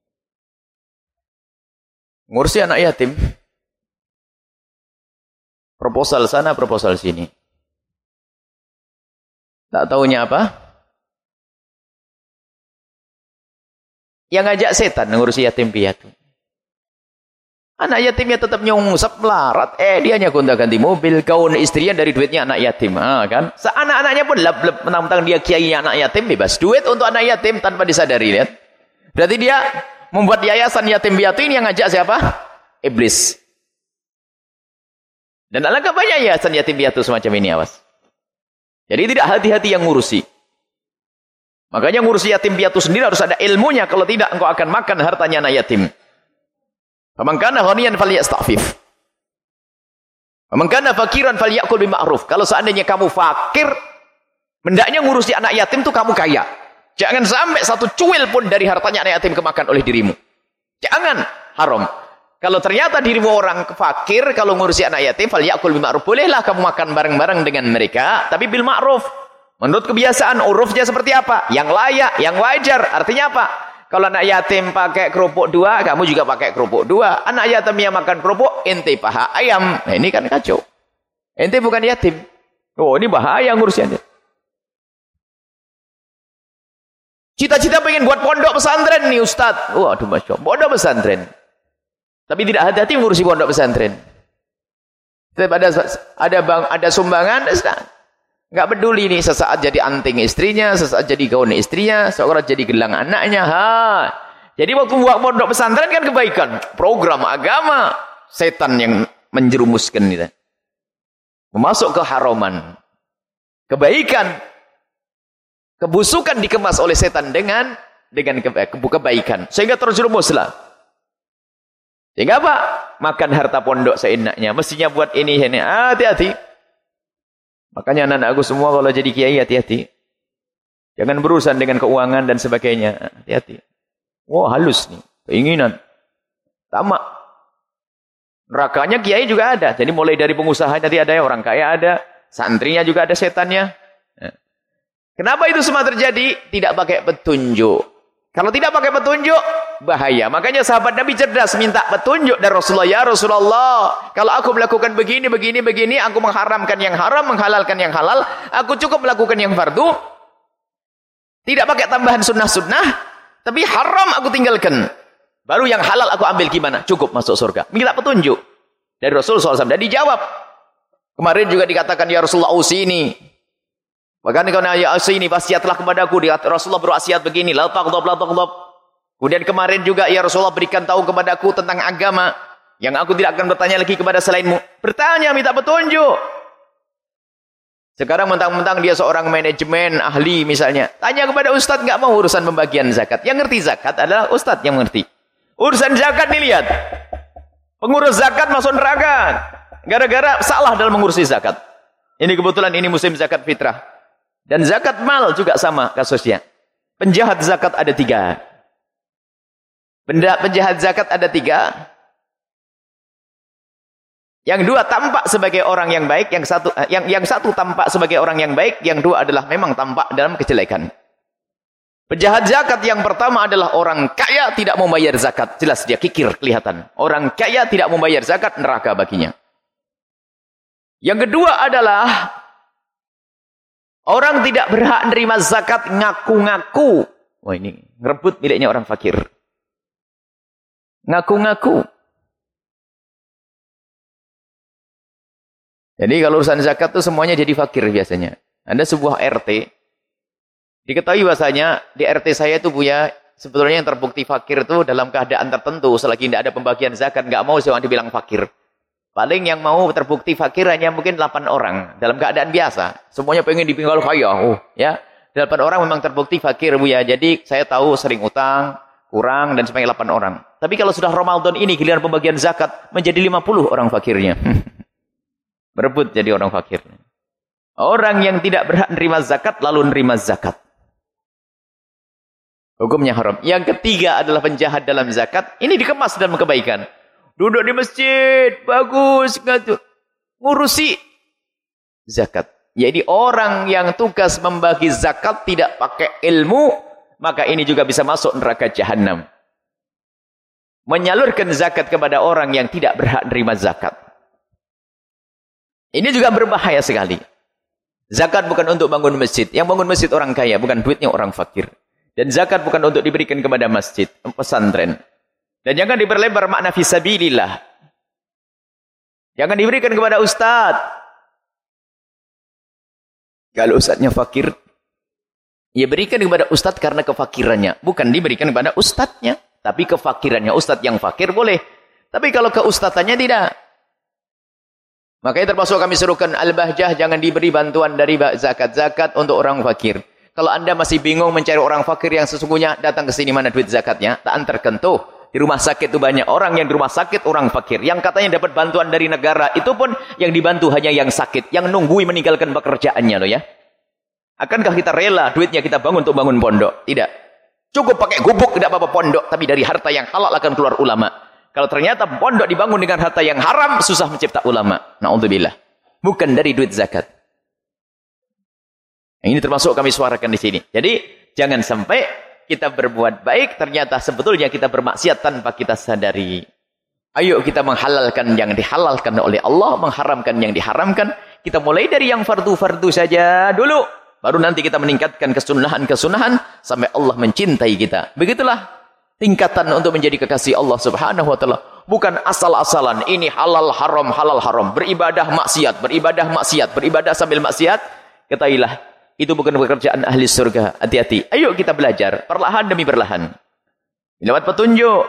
Ngurusi anak yatim. Proposal sana, proposal sini. Tak tahunya apa? Yang ngajak setan ngurusi yatim piatu. Anak yatimnya tetap nyungsep melarat. Dia hanya gonta-ganti mobil, gaun istrinya dari duitnya anak yatim. Kan? Anak-anaknya pun lap-lap mentang-mentang dia kiai anak yatim, bebas duit untuk anak yatim tanpa disadari. Lihat. Berarti dia membuat yayasan yatim piatu ini yang ngajak siapa? Iblis. Dan alangkah banyak yayasan yatim piatu semacam ini, awas. Jadi tidak hati-hati yang ngurusi. Makanya ngurusi yatim piatu sendiri harus ada ilmunya. Kalau tidak, engkau akan makan hartanya anak yatim. Faman kana ghaniyan falyasta'fif. Faman kana fakiran falyakul bima'ruf. Kalau seandainya kamu fakir, hendaknya ngurusi anak yatim itu kamu kaya. Jangan sampai satu cuil pun dari hartanya anak yatim kemakan oleh dirimu. Jangan, haram. Kalau ternyata dirimu orang fakir, kalau ngurusi anak yatim falyakul bima'ruf. Bolehlah kamu makan bareng-bareng dengan mereka, tapi bil ma'ruf. Menurut kebiasaan urufnya seperti apa? Yang layak, yang wajar. Artinya apa? Kalau anak yatim pakai kerupuk 2, kamu juga pakai kerupuk 2. Anak yatim yang makan kerupuk, ente paha ayam. Nah, ini kan kacau. Ente bukan yatim. Oh, ini bahaya ngurusnya. Cita-cita pengen buat pondok pesantren nih Ustadz. Waduh, Masya Allah. Pondok pesantren. Tapi tidak hati-hati ngurusi pondok pesantren. Ada sumbangan, nggak peduli nih, sesaat jadi anting istrinya, sesaat jadi gaun istrinya, seorang jadi gelang anaknya. Jadi waktu buat pondok pesantren kan kebaikan, program agama, setan yang menjerumuskan kita. Memasuk ke haraman. Kebaikan, kebusukan dikemas oleh setan dengan kebaikan, sehingga terjerumuslah. Sehingga apa? Makan harta pondok seenaknya. Mestinya buat ini. Hati-hati. Makanya anak-anakku semua kalau jadi kiai hati-hati. Jangan berurusan dengan keuangan dan sebagainya. Hati-hati. Wah, halus nih. Keinginan. Tamak. Nerakanya kiai juga ada. Jadi mulai dari pengusaha nanti ada, orang kaya ada. Santrinya juga ada setannya. Kenapa itu semua terjadi? Tidak pakai petunjuk. Kalau tidak pakai petunjuk, bahaya. Makanya sahabat Nabi cerdas minta petunjuk dari Rasulullah. Ya Rasulullah, kalau aku melakukan begini, aku mengharamkan yang haram, menghalalkan yang halal, aku cukup melakukan yang fardu. Tidak pakai tambahan sunnah-sunnah, tapi haram aku tinggalkan. Baru yang halal aku ambil gimana? Cukup masuk surga. Minta petunjuk dari Rasulullah SAW. Dan dijawab. Kemarin juga dikatakan, ya Rasulullah usini. Bahkan kalau ya usini wasiatlah kepadaku. Rasulullah berwasiat begini. La taghdab, la taghdab. Kemudian kemarin juga ya Rasulullah berikan tahu kepadaku tentang agama. Yang aku tidak akan bertanya lagi kepada selainmu. Bertanya, minta petunjuk. Sekarang mentang-mentang dia seorang manajemen, ahli misalnya. Tanya kepada ustadz, nggak mau urusan pembagian zakat. Yang ngerti zakat adalah ustadz yang mengerti. Urusan zakat dilihat. Pengurus zakat masuk neraka. Gara-gara salah dalam mengurusi zakat. Ini kebetulan ini musim zakat fitrah. Dan zakat mal juga sama kasusnya. Penjahat zakat ada 3. Penjahat zakat ada 3. Yang 2 tampak sebagai orang yang baik, yang satu tampak sebagai orang yang baik, yang 2 adalah memang tampak dalam kejelekan. Penjahat zakat yang pertama adalah orang kaya tidak membayar zakat. Jelas dia kikir kelihatan. Orang kaya tidak membayar zakat, neraka baginya. Yang kedua adalah orang tidak berhak menerima zakat, ngaku-ngaku. Wah, ini ngerebut miliknya orang fakir. Ngaku-ngaku. Jadi kalau urusan zakat itu semuanya jadi fakir biasanya. Ada sebuah RT. Diketahui bahasanya di RT saya itu punya Sebetulnya yang terbukti fakir itu dalam keadaan tertentu. Selagi tidak ada pembagian zakat, nggak mau seorang dibilang fakir. Paling yang mau terbukti fakir hanya mungkin 8 orang. Dalam keadaan biasa. Semuanya pengen dipinggal kaya. Oh, ya. 8 orang memang terbukti fakir, Bu ya. Jadi saya tahu sering utang, kurang, dan sampai 8 orang. Tapi kalau sudah Ramadan ini, giliran pembagian zakat, menjadi 50 orang fakirnya. Berebut jadi orang fakir. Orang yang tidak berhak nerima zakat, lalu nerima zakat. Hukumnya haram. Yang ketiga adalah penjahat dalam zakat. Ini dikemas dalam kebaikan. Duduk di masjid, bagus, ngurusi zakat. Jadi orang yang tugas membagi zakat tidak pakai ilmu, maka ini juga bisa masuk neraka jahanam. Menyalurkan zakat kepada orang yang tidak berhak nerima zakat. Ini juga berbahaya sekali. Zakat bukan untuk bangun masjid. Yang bangun masjid orang kaya, bukan duitnya orang fakir. Dan zakat bukan untuk diberikan kepada masjid, pesantren. Dan jangan diperlebar makna fisabilillah. Jangan diberikan kepada ustaz. Kalau ustaznya fakir, ya berikan kepada ustaz karena kefakirannya. Bukan diberikan kepada ustaznya. Tapi kefakirannya. Ustaz yang fakir boleh. Tapi kalau keustatannya tidak. Makanya termasuk kami suruhkan Al-Bahjah, jangan diberi bantuan dari zakat-zakat untuk orang fakir. Kalau anda masih bingung mencari orang fakir yang sesungguhnya, datang ke sini, mana duit zakatnya? Tak antarkan tuh. Di rumah sakit itu banyak orang yang di rumah sakit orang fakir. Yang katanya dapat bantuan dari negara. Itu pun yang dibantu hanya yang sakit. Yang nunggui meninggalkan pekerjaannya loh ya. Akankah kita rela duitnya kita bangun untuk bangun pondok? Tidak. Cukup pakai gubuk, tidak apa-apa pondok. Tapi dari harta yang halal akan keluar ulama. Kalau ternyata pondok dibangun dengan harta yang haram, susah mencipta ulama. Na'udzubillah. Bukan dari duit zakat. Ini termasuk kami suarakan di sini. Jadi jangan sampai kita berbuat baik, ternyata sebetulnya kita bermaksiat tanpa kita sadari. Ayo kita menghalalkan yang dihalalkan oleh Allah, mengharamkan yang diharamkan. Kita mulai dari yang fardu-fardu saja dulu. Baru nanti kita meningkatkan kesunahan-kesunahan sampai Allah mencintai kita. Begitulah tingkatan untuk menjadi kekasih Allah Subhanahu wa taala. Bukan asal-asalan ini halal haram, beribadah maksiat, beribadah sambil maksiat. Ketahuilah itu bukan pekerjaan ahli surga. Hati-hati. Ayo kita belajar perlahan demi perlahan. Lewat petunjuk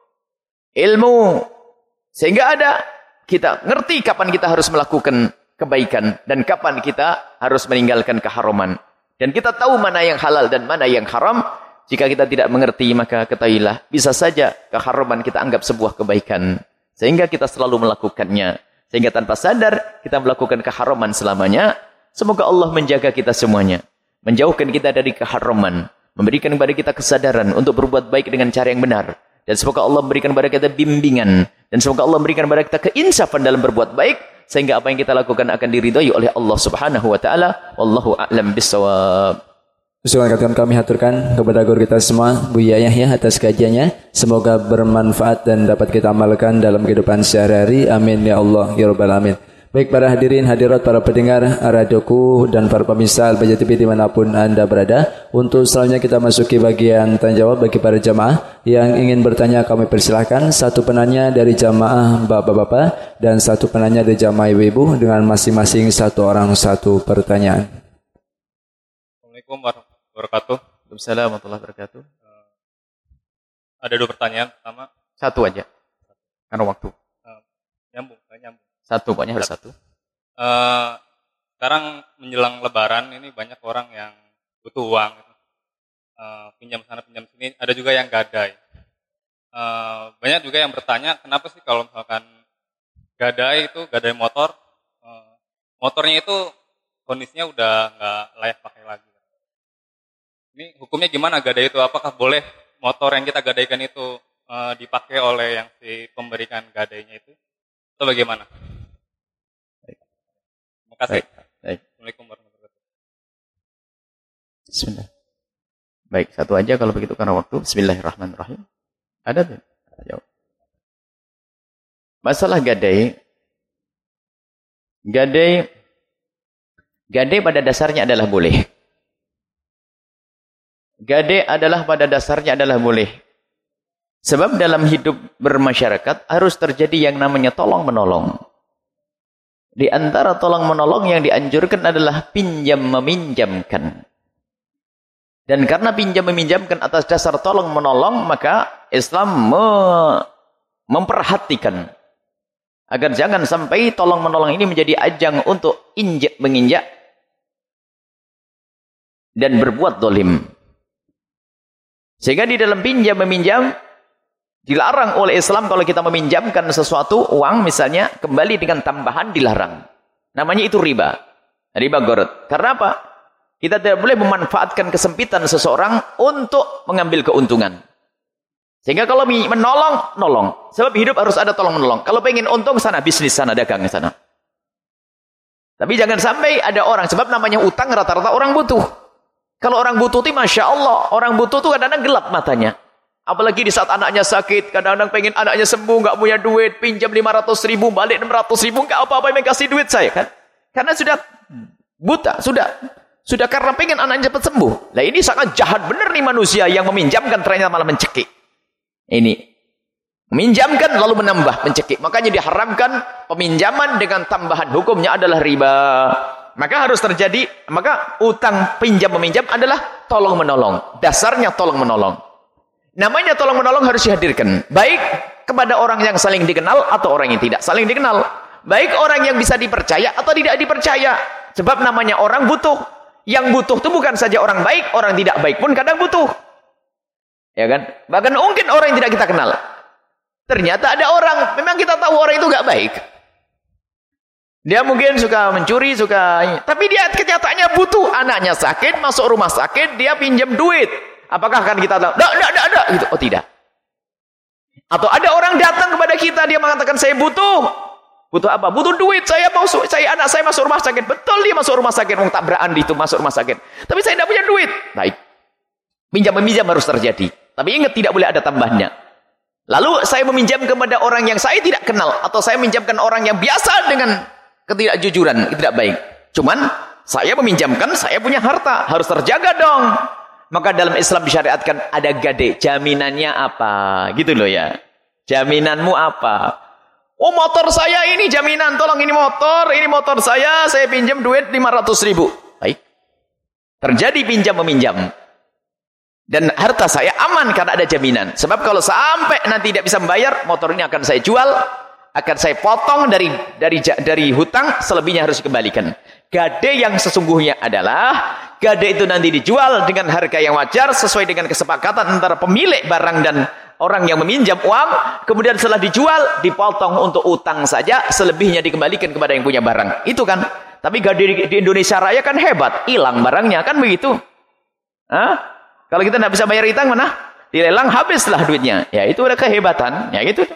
ilmu sehingga ada kita ngerti kapan kita harus melakukan kebaikan dan kapan kita harus meninggalkan keharaman. Dan kita tahu mana yang halal dan mana yang haram. Jika kita tidak mengerti, maka ketahuilah bisa saja keharaman kita anggap sebuah kebaikan sehingga kita selalu melakukannya. Sehingga tanpa sadar kita melakukan keharaman selamanya. Semoga Allah menjaga kita semuanya. Menjauhkan kita dari keharaman. Memberikan kepada kita kesadaran untuk berbuat baik dengan cara yang benar. Dan semoga Allah memberikan kepada kita bimbingan. Dan semoga Allah memberikan kepada kita keinsafan dalam berbuat baik. Sehingga apa yang kita lakukan akan diridhai oleh Allah Subhanahu wa ta'ala. Wallahu a'lam bissawab. Bismillahirrahmanirrahim. Kami haturkan kepada guru kita semua, Bu Yahya atas kajiannya. Semoga bermanfaat dan dapat kita amalkan dalam kehidupan sehari-hari. Amin ya Allah ya Rabbal alamin. Baik para hadirin hadirat, para pendengar radioku dan para pemirsa Al-Bahjah TV dimanapun anda berada. Untuk selanjutnya kita masuki bagian tanya jawab bagi para jamaah yang ingin bertanya. Kami persilahkan satu penanya dari jamaah bapak-bapak dan satu penanya dari jamaah ibu-ibu dengan masing-masing satu orang satu pertanyaan. Assalamualaikum warahmatullahi wabarakatuh. Waalaikumsalam warahmatullahi wabarakatuh. Ada 2 pertanyaan. Pertama, satu aja karena waktu. Nyambung. Satu, pokoknya harus satu. Sekarang menjelang Lebaran ini banyak orang yang butuh uang, pinjam sana pinjam sini. Ada juga yang gadai. Banyak juga yang bertanya, kenapa sih kalau misalkan gadai motor, motornya itu kondisinya udah nggak layak pakai lagi. Ini hukumnya gimana gadai itu? Apakah boleh motor yang kita gadaikan itu dipakai oleh yang si pemberikan gadainya itu? Atau bagaimana? Terima kasih. Baik. Assalamualaikum warahmatullahi wabarakatuh. Bismillah. Baik, satu aja kalau begitu karena waktu. Bismillahirrahmanirrahim. Ada tuh? Jawab. Masalah gadai. Gadai pada dasarnya adalah boleh. Gadai adalah pada dasarnya adalah boleh. Sebab dalam hidup bermasyarakat harus terjadi yang namanya tolong-menolong. Di antara tolong-menolong yang dianjurkan adalah pinjam-meminjamkan. Dan karena pinjam meminjamkan atas dasar tolong menolong, maka Islam memperhatikan agar jangan sampai tolong menolong ini menjadi ajang untuk injak menginjak dan berbuat zalim. Sehingga di dalam pinjam meminjam dilarang oleh Islam kalau kita meminjamkan sesuatu, uang misalnya, kembali dengan tambahan dilarang. Namanya itu riba. Riba gharar. Karena apa? Kita tidak boleh memanfaatkan kesempitan seseorang untuk mengambil keuntungan. Sehingga kalau menolong, nolong. Sebab hidup harus ada tolong menolong. Kalau pengen untung sana, bisnis sana, dagang sana. Tapi jangan sampai ada orang, sebab namanya utang rata-rata orang butuh. Kalau orang butuh itu Masya Allah, orang butuh itu kadang-kadang gelap matanya. Apalagi di saat anaknya sakit, kadang-kadang pengen anaknya sembuh, nggak punya duit, pinjam 500.000, balik 600.000, nggak apa-apa yang kasih duit saya kan. Karena sudah buta, sudah karena pengen anaknya cepat sembuh. Nah ini sangat jahat benar nih manusia yang meminjamkan ternyata malah mencekik. Ini meminjamkan lalu menambah mencekik. Makanya diharamkan peminjaman dengan tambahan hukumnya adalah riba. Maka harus terjadi, maka utang pinjam meminjam adalah tolong menolong. Dasarnya tolong menolong. Namanya tolong menolong harus dihadirkan. Baik kepada orang yang saling dikenal atau orang yang tidak saling dikenal. Baik orang yang bisa dipercaya atau tidak dipercaya. Sebab namanya orang butuh. Yang butuh itu bukan saja orang baik, orang tidak baik pun kadang butuh. Ya kan? Bahkan mungkin orang yang tidak kita kenal. Ternyata ada orang, memang kita tahu orang itu nggak baik. Dia mungkin suka mencuri, tapi dia kenyataannya butuh. Anaknya sakit, masuk rumah sakit, dia pinjam duit. Apakah akan kita tahu? Tidak, gitu. Oh tidak. Atau ada orang datang kepada kita, dia mengatakan saya butuh. Butuh apa? Butuh duit. Anak saya masuk rumah sakit. Betul dia masuk rumah sakit, mau tabrakan itu masuk rumah sakit. Tapi saya tidak punya duit. Baik. Pinjam-meminjam harus terjadi. Tapi ingat tidak boleh ada tambahnya. Lalu saya meminjam kepada orang yang saya tidak kenal atau saya meminjamkan orang yang biasa dengan ketidakjujuran, tidak baik. Cuman saya meminjamkan, saya punya harta, harus terjaga dong. Maka dalam Islam disyariatkan ada gade, jaminannya apa? Gitu loh ya. Jaminanmu apa? Oh motor saya ini jaminan, tolong ini motor saya pinjam duit 500.000. Baik. Terjadi pinjam meminjam. Dan harta saya aman karena ada jaminan. Sebab kalau sampai nanti tidak bisa membayar, motor ini akan saya jual, akan saya potong dari hutang, selebihnya harus dikembalikan. Gade yang sesungguhnya adalah gade itu nanti dijual dengan harga yang wajar sesuai dengan kesepakatan antara pemilik barang dan orang yang meminjam uang. Kemudian setelah dijual, dipotong untuk utang saja, selebihnya dikembalikan kepada yang punya barang. Itu kan. Tapi gade di Indonesia Raya kan hebat, hilang barangnya kan begitu. Hah? Kalau kita tidak bisa bayar utang mana? Dilelang habislah duitnya. Ya itu ada kehebatan. Ya gitu.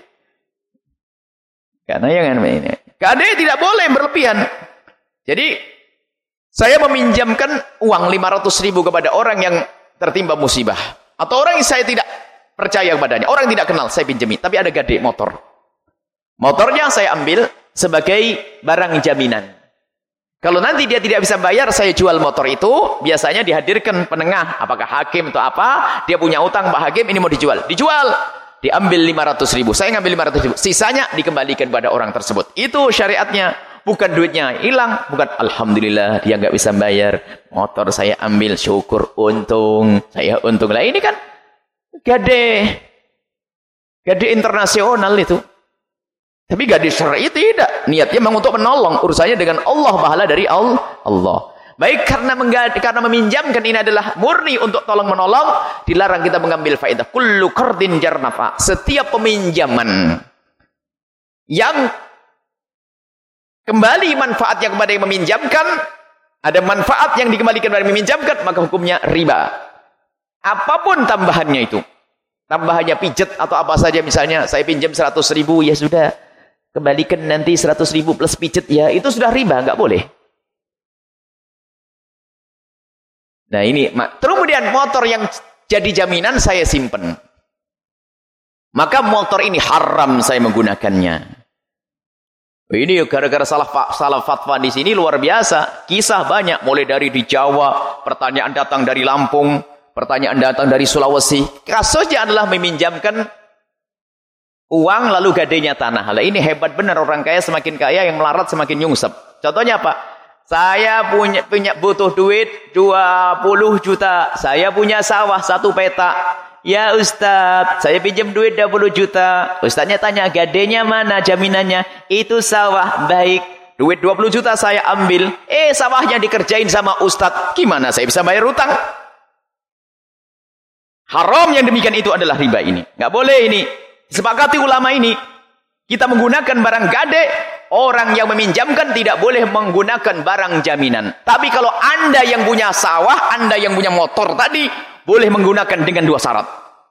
Karena yang ini. Gade tidak boleh berlebihan. Jadi saya meminjamkan uang 500.000 kepada orang yang tertimpa musibah. Atau orang yang saya tidak percaya kepadanya. Orang yang tidak kenal saya pinjami. Tapi ada gade motor. Motornya saya ambil sebagai barang jaminan. Kalau nanti dia tidak bisa bayar, saya jual motor itu, biasanya dihadirkan penengah, apakah hakim atau apa, dia punya utang, Pak Hakim, ini mau dijual. Dijual, diambil 500.000, saya ngambil 500.000, sisanya dikembalikan pada orang tersebut. Itu syariatnya, bukan duitnya hilang, bukan alhamdulillah dia nggak bisa bayar, motor saya ambil, syukur, untung, saya untung. Lah ini kan gade internasional itu. Tapi gadis syar'i tidak. Niatnya memang untuk menolong. Urusannya dengan Allah, pahala dari Allah. Baik karena meminjamkan ini adalah murni untuk tolong menolong, dilarang kita mengambil faedah. Kullu qardin jarnafa. Setiap peminjaman yang kembali manfaatnya kepada yang meminjamkan, ada manfaat yang dikembalikan kepada yang meminjamkan, maka hukumnya riba. Apapun tambahannya itu. Tambahannya pijet atau apa saja, misalnya saya pinjam 100.000, ya sudah. Kembalikan nanti 100.000 plus pijet, ya itu sudah riba, nggak boleh. Nah ini, kemudian motor yang jadi jaminan saya simpen. Maka motor ini haram saya menggunakannya. Ini gara-gara salah fatwa di sini luar biasa. Kisah banyak, mulai dari di Jawa, pertanyaan datang dari Lampung, pertanyaan datang dari Sulawesi. Kasusnya adalah meminjamkan uang lalu gadenya tanah. Lah ini hebat benar, orang kaya semakin kaya, yang melarat semakin nyungsep. Contohnya apa? Saya punya butuh duit 20 juta. Saya punya sawah 1 petak. Ya Ustadz, saya pinjam duit 20 juta. Ustadznya tanya, gadenya mana jaminannya? Itu sawah. Baik, duit 20 juta saya ambil. Sawahnya dikerjain sama Ustadz. Gimana saya bisa bayar utang? Haram yang demikian itu adalah riba ini. Nggak boleh ini. Disepakati ulama ini. Kita menggunakan barang gade, orang yang meminjamkan tidak boleh menggunakan barang jaminan. Tapi kalau Anda yang punya sawah, Anda yang punya motor tadi, boleh menggunakan dengan 2 syarat.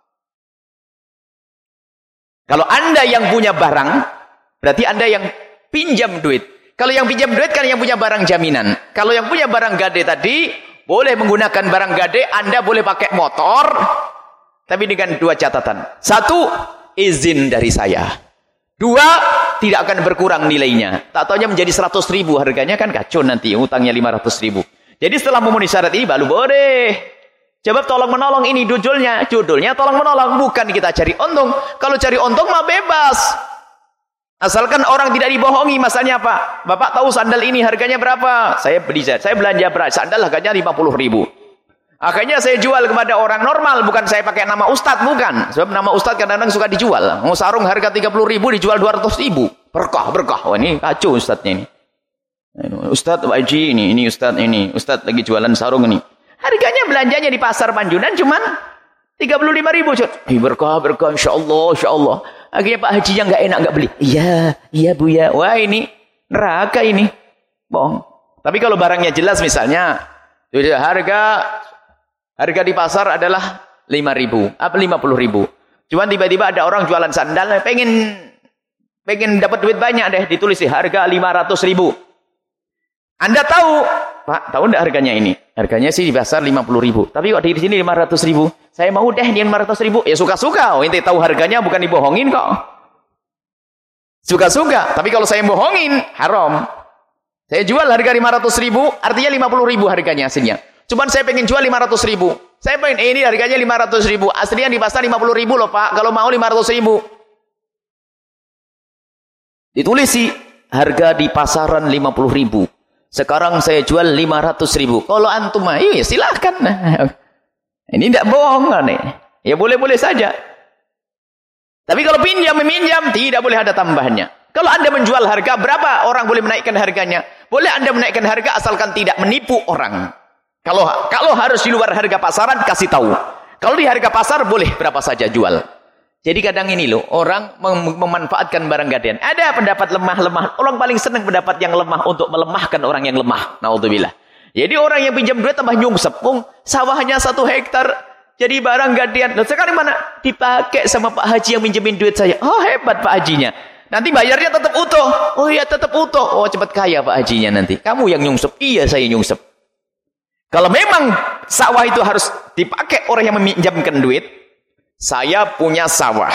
Kalau Anda yang punya barang, berarti Anda yang pinjam duit. Kalau yang pinjam duit kan yang punya barang jaminan. Kalau yang punya barang gade tadi, boleh menggunakan barang gade, Anda boleh pakai motor, tapi dengan 2 catatan. 1, izin dari saya. 2, tidak akan berkurang nilainya. Tak taunya menjadi 100.000 harganya, kan kacau nanti, utangnya 500.000. Jadi setelah memenuhi syarat ini baru boleh. Coba tolong menolong ini judulnya tolong menolong, bukan kita cari untung. Kalau cari untung mah bebas. Asalkan orang tidak dibohongi. Masalahnya apa? Bapak tahu sandal ini harganya berapa? Saya belanja berat sandal harganya 50.000. Akhirnya saya jual kepada orang normal, bukan saya pakai nama Ustadz, bukan. Sebab nama Ustadz kadang-kadang suka dijual. Mau sarung harga 30.000 dijual 200.000. Berkah. Wah, ini kacau Ustadznya ini. Ustadz Haji ini Ustadz ini. Ustadz lagi jualan sarung ini. Harganya belanjanya di pasar Panjunan cuman 35.000. Berkah, insyaallah. Akhirnya Pak Haji yang nggak enak nggak beli. Iya Bu ya. Wah, ini neraka ini. Bohong. Tapi kalau barangnya jelas misalnya, harga di pasar adalah 5.000, 50.000. Cuman tiba-tiba ada orang jualan sandal, pengen dapat duit banyak deh, ditulis di harga 500.000. Anda tahu, Pak, tahu enggak harganya ini? Harganya sih di pasar 50.000, tapi kok di sini 500.000. Saya mau deh di 500.000. Ya suka-suka. Ente tahu harganya, bukan dibohongin kok. Suka-suka. Tapi kalau saya bohongin, haram. Saya jual harga 500.000, artinya 50.000 harganya aslinya. Cuman saya pengen jual 500.000. Saya pengen, ini harganya 500.000. Aslinya di pasar 50.000 loh Pak. Kalau mau 500.000. Ditulis sih, harga di pasaran 50.000. Sekarang saya jual 500.000. Kalau antum ayo ya silahkan. Ini tidak bohong kan nih. Ya boleh-boleh saja. Tapi kalau meminjam tidak boleh ada tambahannya. Kalau Anda menjual harga, berapa orang boleh menaikkan harganya? Boleh Anda menaikkan harga asalkan tidak menipu orang. Kalau harus di luar harga pasaran, kasih tahu. Kalau di harga pasar, boleh berapa saja jual. Jadi kadang ini loh, orang memanfaatkan barang gadean. Ada pendapat lemah. Orang paling senang pendapat yang lemah untuk melemahkan orang yang lemah. Naudzubillah. Jadi orang yang pinjam duit tambah nyungsep. Sawahnya 1 hektar, jadi barang gadean. Lalu sekarang mana? Dipakai sama Pak Haji yang minjemin duit saya. Oh hebat Pak Hajinya. Nanti bayarnya tetap utuh. Oh iya tetap utuh. Oh cepat kaya Pak Hajinya nanti. Kamu yang nyungsep. Iya saya nyungsep. Kalau memang sawah itu harus dipakai orang yang meminjamkan duit, saya punya sawah.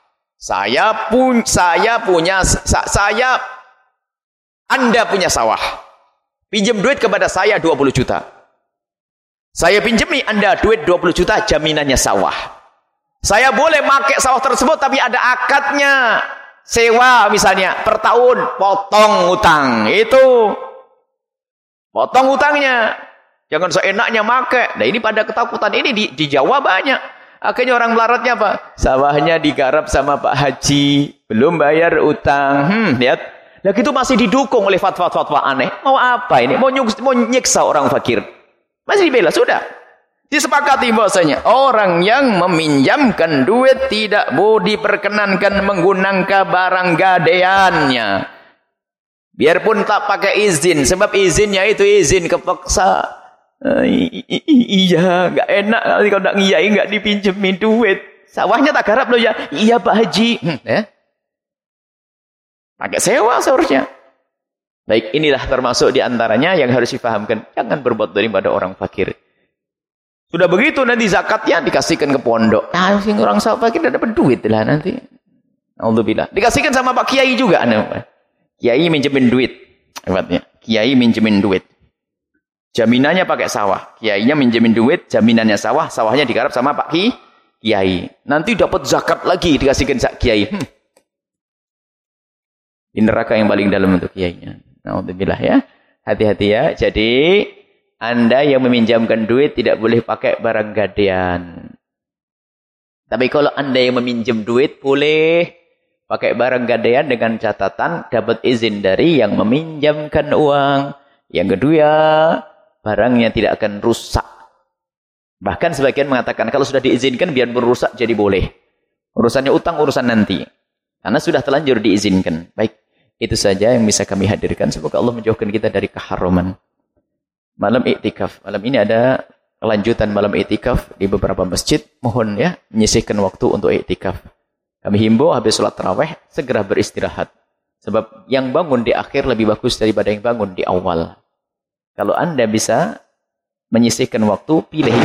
Anda punya sawah. Pinjam duit kepada saya 20 juta. Saya pinjami Anda duit 20 juta, jaminannya sawah. Saya boleh pakai sawah tersebut, tapi ada akadnya. Sewa misalnya, per tahun, potong utang. Itu. Potong utangnya. Jangan seenaknya make. Nah ini pada ketakutan ini di Jawa banyak. Akhirnya orang melaratnya apa? Sawahnya digarap sama Pak Haji, belum bayar utang. Lihat. Lah itu masih didukung oleh fatwa-fatwa aneh. Mau apa ini? Mau nyiksa orang fakir. Masih dibela, sudah. Disepakati bahwasanya orang yang meminjamkan duit tidak boleh diperkenankan menggunakan barang gadeannya. Biarpun tak pakai izin, sebab izinnya itu izin kepaksa. Iya, nggak enak kalau nak ngiyai nggak dipinjemin duit. Sawahnya tak garap loh ya. Iya Pak Haji. Pakai sewa seharusnya. Baik, inilah termasuk diantaranya yang harus difahamkan. Jangan berbuat zalim pada orang fakir. Sudah begitu nanti zakatnya dikasihkan ke pondok. Nah, orang fakir tidak dapat duit lah nanti. Alhamdulillah. Dikasihkan sama Pak Kiai juga. Kiai minjemin duit. Kiai minjemin duit. Jaminannya pakai sawah. Kiainya minjemin duit, jaminannya sawah. Sawahnya digarap sama Pak Kiai. Nanti dapat zakat lagi dikasihkan Kiai. Di neraka yang paling dalam untuk kiainya. Alhamdulillah ya. Hati-hati ya. Jadi Anda yang meminjamkan duit tidak boleh pakai barang gadean. Tapi kalau Anda yang meminjam duit boleh pakai barang gadean dengan catatan dapat izin dari yang meminjamkan uang. Yang kedua, barangnya tidak akan rusak. Bahkan sebagian mengatakan kalau sudah diizinkan biar berusak jadi boleh. Urusannya utang, urusan nanti. Karena sudah telanjur diizinkan. Baik, itu saja yang bisa kami hadirkan. Semoga Allah menjauhkan kita dari keharuman. Malam iktikaf. Malam ini ada kelanjutan malam iktikaf di beberapa masjid. Mohon ya, menyisihkan waktu untuk iktikaf. Kami himbau habis sholat tarawih, segera beristirahat. Sebab yang bangun di akhir lebih bagus daripada yang bangun di awal. Kalau Anda bisa menyisihkan waktu,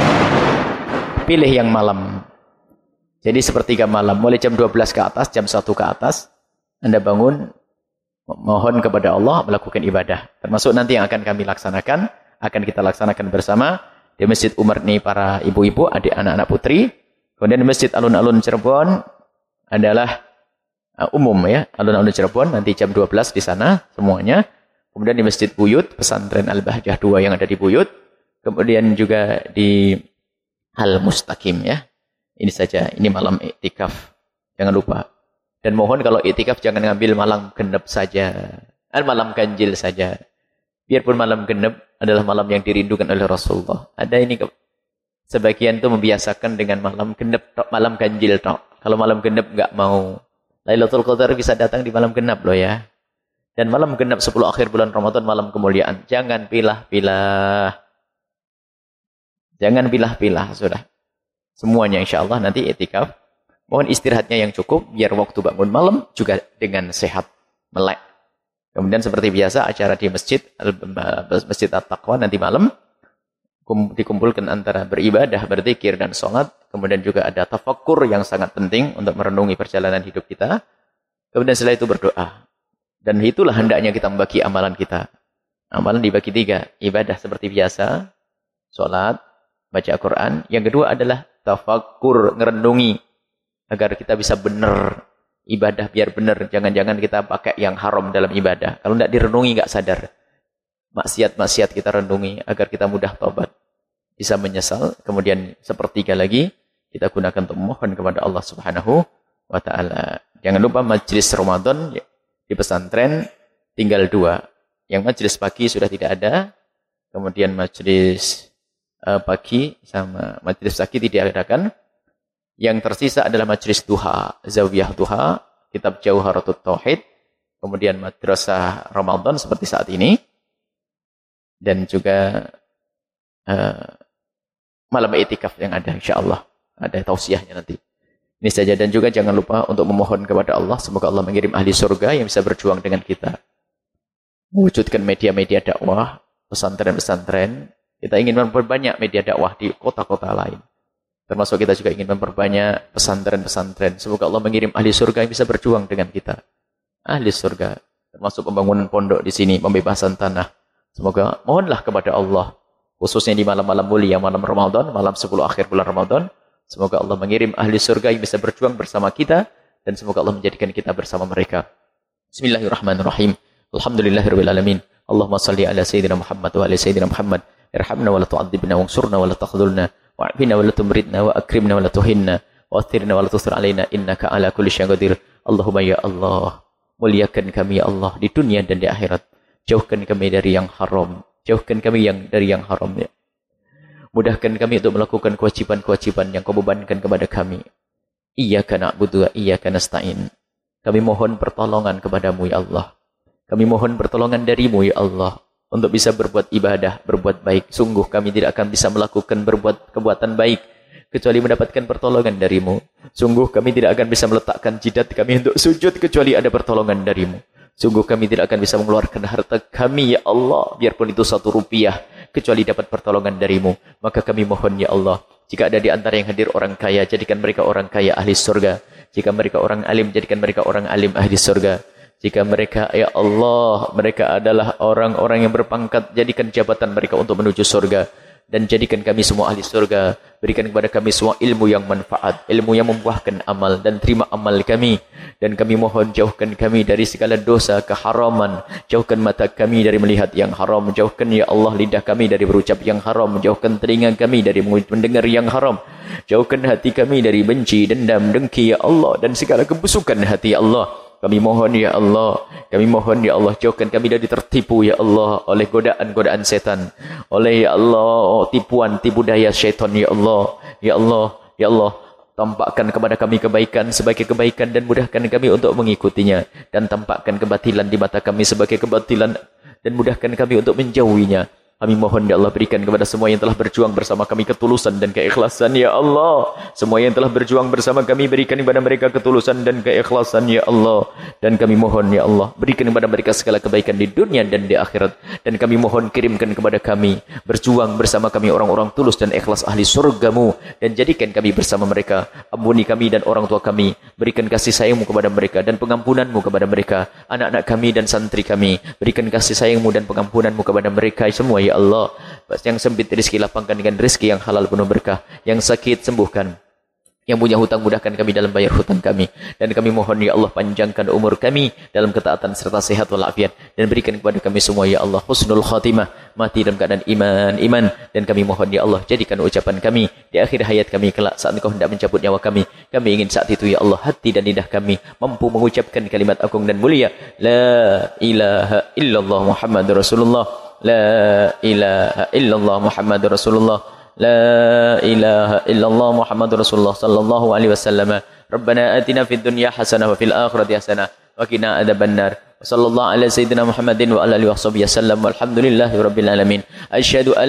pilih yang malam. Jadi sepertiga malam, mulai jam 12 ke atas, jam 1 ke atas, Anda bangun, mohon kepada Allah melakukan ibadah. Termasuk nanti yang akan kami laksanakan, akan kita laksanakan bersama di Masjid Umar ini para ibu-ibu, adik anak-anak putri. Kemudian di Masjid Alun-Alun Cirebon adalah umum ya, Alun-Alun Cirebon nanti jam 12 di sana semuanya. Kemudian di Masjid Buyut, Pesantren Al-Bahjah 2 yang ada di Buyut. Kemudian juga di Al Mustaqim ya. Ini saja, ini malam iktikaf. Jangan lupa. Dan mohon kalau iktikaf jangan ngambil malam genep saja. Malam ganjil saja. Biarpun malam genep adalah malam yang dirindukan oleh Rasulullah. Ada ini sebagian itu membiasakan dengan malam genep, malam ganjil tok. Kalau malam genep enggak mau. Lailatul Qadar bisa datang di malam genap loh ya. Dan malam genap 10 akhir bulan Ramadan malam kemuliaan. Jangan pilah-pilah. Jangan pilah-pilah sudah. Semuanya insya Allah nanti iktikaf. Mohon istirahatnya yang cukup biar waktu bangun malam juga dengan sehat, melek. Kemudian seperti biasa acara di Masjid At-Taqwa nanti malam dikumpulkan antara beribadah, berzikir dan sholat. Kemudian juga ada tafakkur yang sangat penting untuk merenungi perjalanan hidup kita. Kemudian setelah itu berdoa. Dan itulah hendaknya kita membagi amalan kita. Amalan dibagi 3. Ibadah seperti biasa, sholat, baca Al-Quran. Yang kedua adalah tafakkur, ngerenungi. Agar kita bisa benar. Ibadah biar benar. Jangan-jangan kita pakai yang haram dalam ibadah. Kalau tidak direnungi, nggak sadar. Maksiat-maksiat kita renungi agar kita mudah taubat. Bisa menyesal. Kemudian sepertiga lagi, kita gunakan untuk memohon kepada Allah Subhanahu wa Ta'ala. Jangan lupa majelis Ramadan di pesantren tinggal 2. Yang majelis pagi sudah tidak ada. Kemudian majelis pagi sama majelis pagi tidak adakan. Yang tersisa adalah majelis duha, zawiyah duha, kitab Jauharatut Tauhid, kemudian madrasah Ramadan seperti saat ini, dan juga malam iktikaf yang ada insyaallah. Ada tausiahnya nanti. Ini saja, dan juga jangan lupa untuk memohon kepada Allah semoga Allah mengirim ahli surga yang bisa berjuang dengan kita. Mewujudkan media-media dakwah, pesantren-pesantren. Kita ingin memperbanyak media dakwah di kota-kota lain. Termasuk kita juga ingin memperbanyak pesantren-pesantren. Semoga Allah mengirim ahli surga yang bisa berjuang dengan kita. Ahli surga. Termasuk pembangunan pondok di sini, pembebasan tanah. Semoga mohonlah kepada Allah. Khususnya di malam-malam mulia, malam Ramadan, malam 10 akhir bulan Ramadan. Semoga Allah mengirim ahli surga yang bisa berjuang bersama kita. Dan semoga Allah menjadikan kita bersama mereka. Bismillahirrahmanirrahim. Alhamdulillahirabbil alamin. Allahumma salli ala sayyidina Muhammad wa ala sayyidina Muhammad. Irhamna wa la tu'adzibna wangsurna wa la takhdhulna. Wa'afina wa la tumridna wa akrimna wa la tuhinna wa athirna wa la tusir alaina innaka ala kulli syai'in qadir. Allahumma ya Allah, muliakan kami ya Allah di dunia dan di akhirat. Jauhkan kami dari yang haram. Jauhkan kami dari yang haram ya. Mudahkan kami untuk melakukan kewajiban-kewajiban yang kau bebankan kepada kami. Iyyaka na'budu wa iyyaka nasta'in. Kami mohon pertolongan kepadamu ya Allah. Kami mohon pertolongan darimu ya Allah. Untuk bisa berbuat ibadah, berbuat baik. Sungguh kami tidak akan bisa melakukan kebuatan baik kecuali mendapatkan pertolongan darimu. Sungguh kami tidak akan bisa meletakkan jidat kami untuk sujud kecuali ada pertolongan darimu. Sungguh kami tidak akan bisa mengeluarkan harta kami ya Allah, biarpun itu 1 rupiah, kecuali dapat pertolongan darimu. Maka kami mohon ya Allah, jika ada di antara yang hadir orang kaya, jadikan mereka orang kaya ahli surga. Jika mereka orang alim, jadikan mereka orang alim ahli surga. Jika mereka, ya Allah, mereka adalah orang-orang yang berpangkat, jadikan jabatan mereka untuk menuju surga. dan jadikan kami semua ahli surga. Berikan kepada kami semua ilmu yang manfaat, ilmu yang membuahkan amal, dan terima amal kami. Dan kami mohon jauhkan kami dari segala dosa, keharaman. Jauhkan mata kami dari melihat yang haram. Jauhkan ya Allah lidah kami dari berucap yang haram. Jauhkan telinga kami dari mendengar yang haram. Jauhkan hati kami dari benci, dendam, dengki ya Allah, dan segala kebusukan hati ya Allah. Kami mohon ya Allah, kami mohon ya Allah, jauhkan kami dari tertipu ya Allah oleh godaan-godaan setan, oleh ya Allah tipuan, tipu daya syaitan ya Allah. Ya Allah, ya Allah, tampakkan kepada kami kebaikan sebagai kebaikan dan mudahkan kami untuk mengikutinya, dan tampakkan kebatilan di mata kami sebagai kebatilan dan mudahkan kami untuk menjauhinya. Kami mohon ya Allah, berikan kepada semua yang telah berjuang bersama kami ketulusan dan keikhlasan ya Allah. Semua yang telah berjuang bersama kami, berikan kepada mereka ketulusan dan keikhlasan ya Allah. Dan kami mohon ya Allah, berikan kepada mereka segala kebaikan di dunia dan di akhirat. Dan kami mohon kirimkan kepada kami, berjuang bersama kami orang-orang tulus dan ikhlas ahli surgamu. Dan jadikan kami bersama mereka. Ampuni kami dan orang tua kami. Berikan kasih sayangmu kepada mereka dan pengampunanmu kepada mereka. Anak-anak kami dan santri kami, berikan kasih sayangmu dan pengampunanmu kepada mereka semua ya Allah. Yang sempit rezeki lapangkan dengan rezeki yang halal penuh berkah. Yang sakit sembuhkan. Yang punya hutang mudahkan kami dalam bayar hutang kami. Dan kami mohon ya Allah, panjangkan umur kami dalam ketaatan serta sehat walafiat. Dan berikan kepada kami semua ya Allah husnul khatimah, mati dalam keadaan iman. Dan kami mohon ya Allah, jadikan ucapan kami di akhir hayat kami kelak saat Engkau hendak mencabut nyawa kami. Kami ingin saat itu ya Allah, hati dan lidah kami mampu mengucapkan kalimat agung dan mulia, la ilaha illallah Muhammadur Rasulullah. La ilaha illallah Muhammadur Rasulullah. La ilaha illallah Muhammadur Rasulullah sallallahu alaihi wasallam. Rabbana atina fid dunya hasanah wa fil akhirati hasanah wa qina adzabannar. Sallallahu ala sayyidina Muhammadin wa ala alihi washabihi wasallam. Walhamdulillahi rabbil alamin. Asyhadu an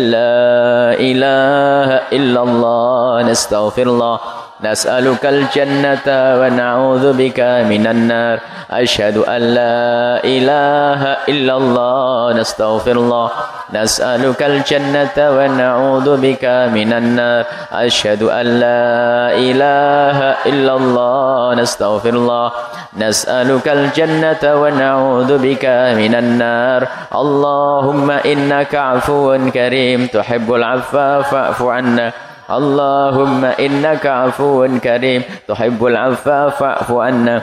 la ilaha illallah, nastaghfirullah. Nas'alukal jannata wa na'udzu bika minan nar. Asyhadu an la ilaha illallah, nastaghfirullah. Nas'alukal jannata wa na'udzu bika minan nar. Asyhadu an la ilaha illallah, nastaghfirullah. Nas'alukal jannata wa na'udzu bika minan nar. Allahumma innaka 'afuwun karim tuhibbul 'afwa fa'fu 'anna. Allahumma innaka 'afuwun karim tuhibbul 'afwa fa'fu 'anna.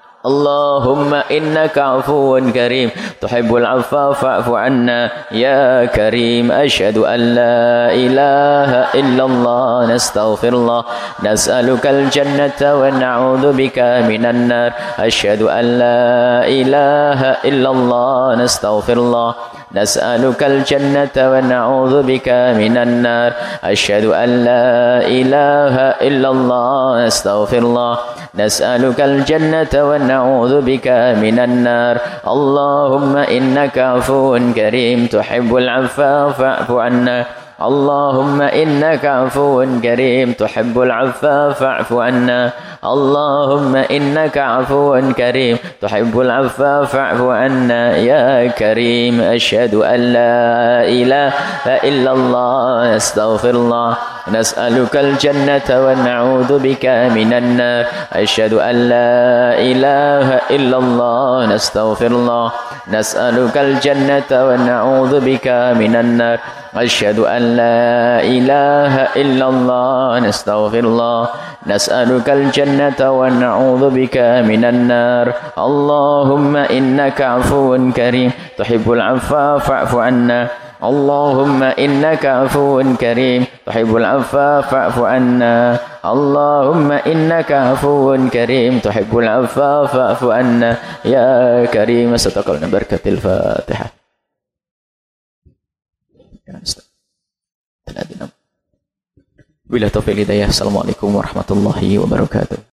Allahumma innaka 'afuwun karim tuhibbul 'afwa fa'fu 'anna ya karim. Asyhadu an la ilaha illallah, nastaghfirullah. Nas'alukal jannata wa na'udzu bika minan nar. Asyhadu an la ilaha illallah, nastaghfirullah. Nas'alukal jannata wa na'udzu bika minan nar. Asyhadu an la ilaha illallah, nastaghfirullah. Nas'alukal jannata wa na'udzu bika minan nar. Allahumma innaka 'afuwun karim tuhibbul 'afwa fa'fu 'anna. Allahumma innaka 'afuwun karim tuhibbul 'afwa fa'fu 'anna. Allahumma innaka 'afuwun karim tuhibbul 'afwa fa'fu 'anna ya karim. Asyhadu an la ilaha illallah, astaghfirullah. Nas'alukal jannata wa na'udzu bika minan nar. Asyhadu an la ilaha illallah, nastaghfirullah. Nas'alukal jannata wa na'udzu bika minan nar. Asyhadu an la ilaha illallah, nastaghfirullah. Nas'alukal jannata wa na'udzu bika minan nar. Allahumma innaka 'afuwun karim tuhibbul 'afwa fa'fu 'anna. Allahumma innaka 'afuwun karim tuhibbul 'afwa fa'fu 'anna. Allahumma innaka 'afuwun karim tuhibbul 'afwa fa'fu 'anna ya karim. Sadaqallahu barakatil Fatihah. Bila taufiq hidayah. Assalamualaikum warahmatullahi wabarakatuh.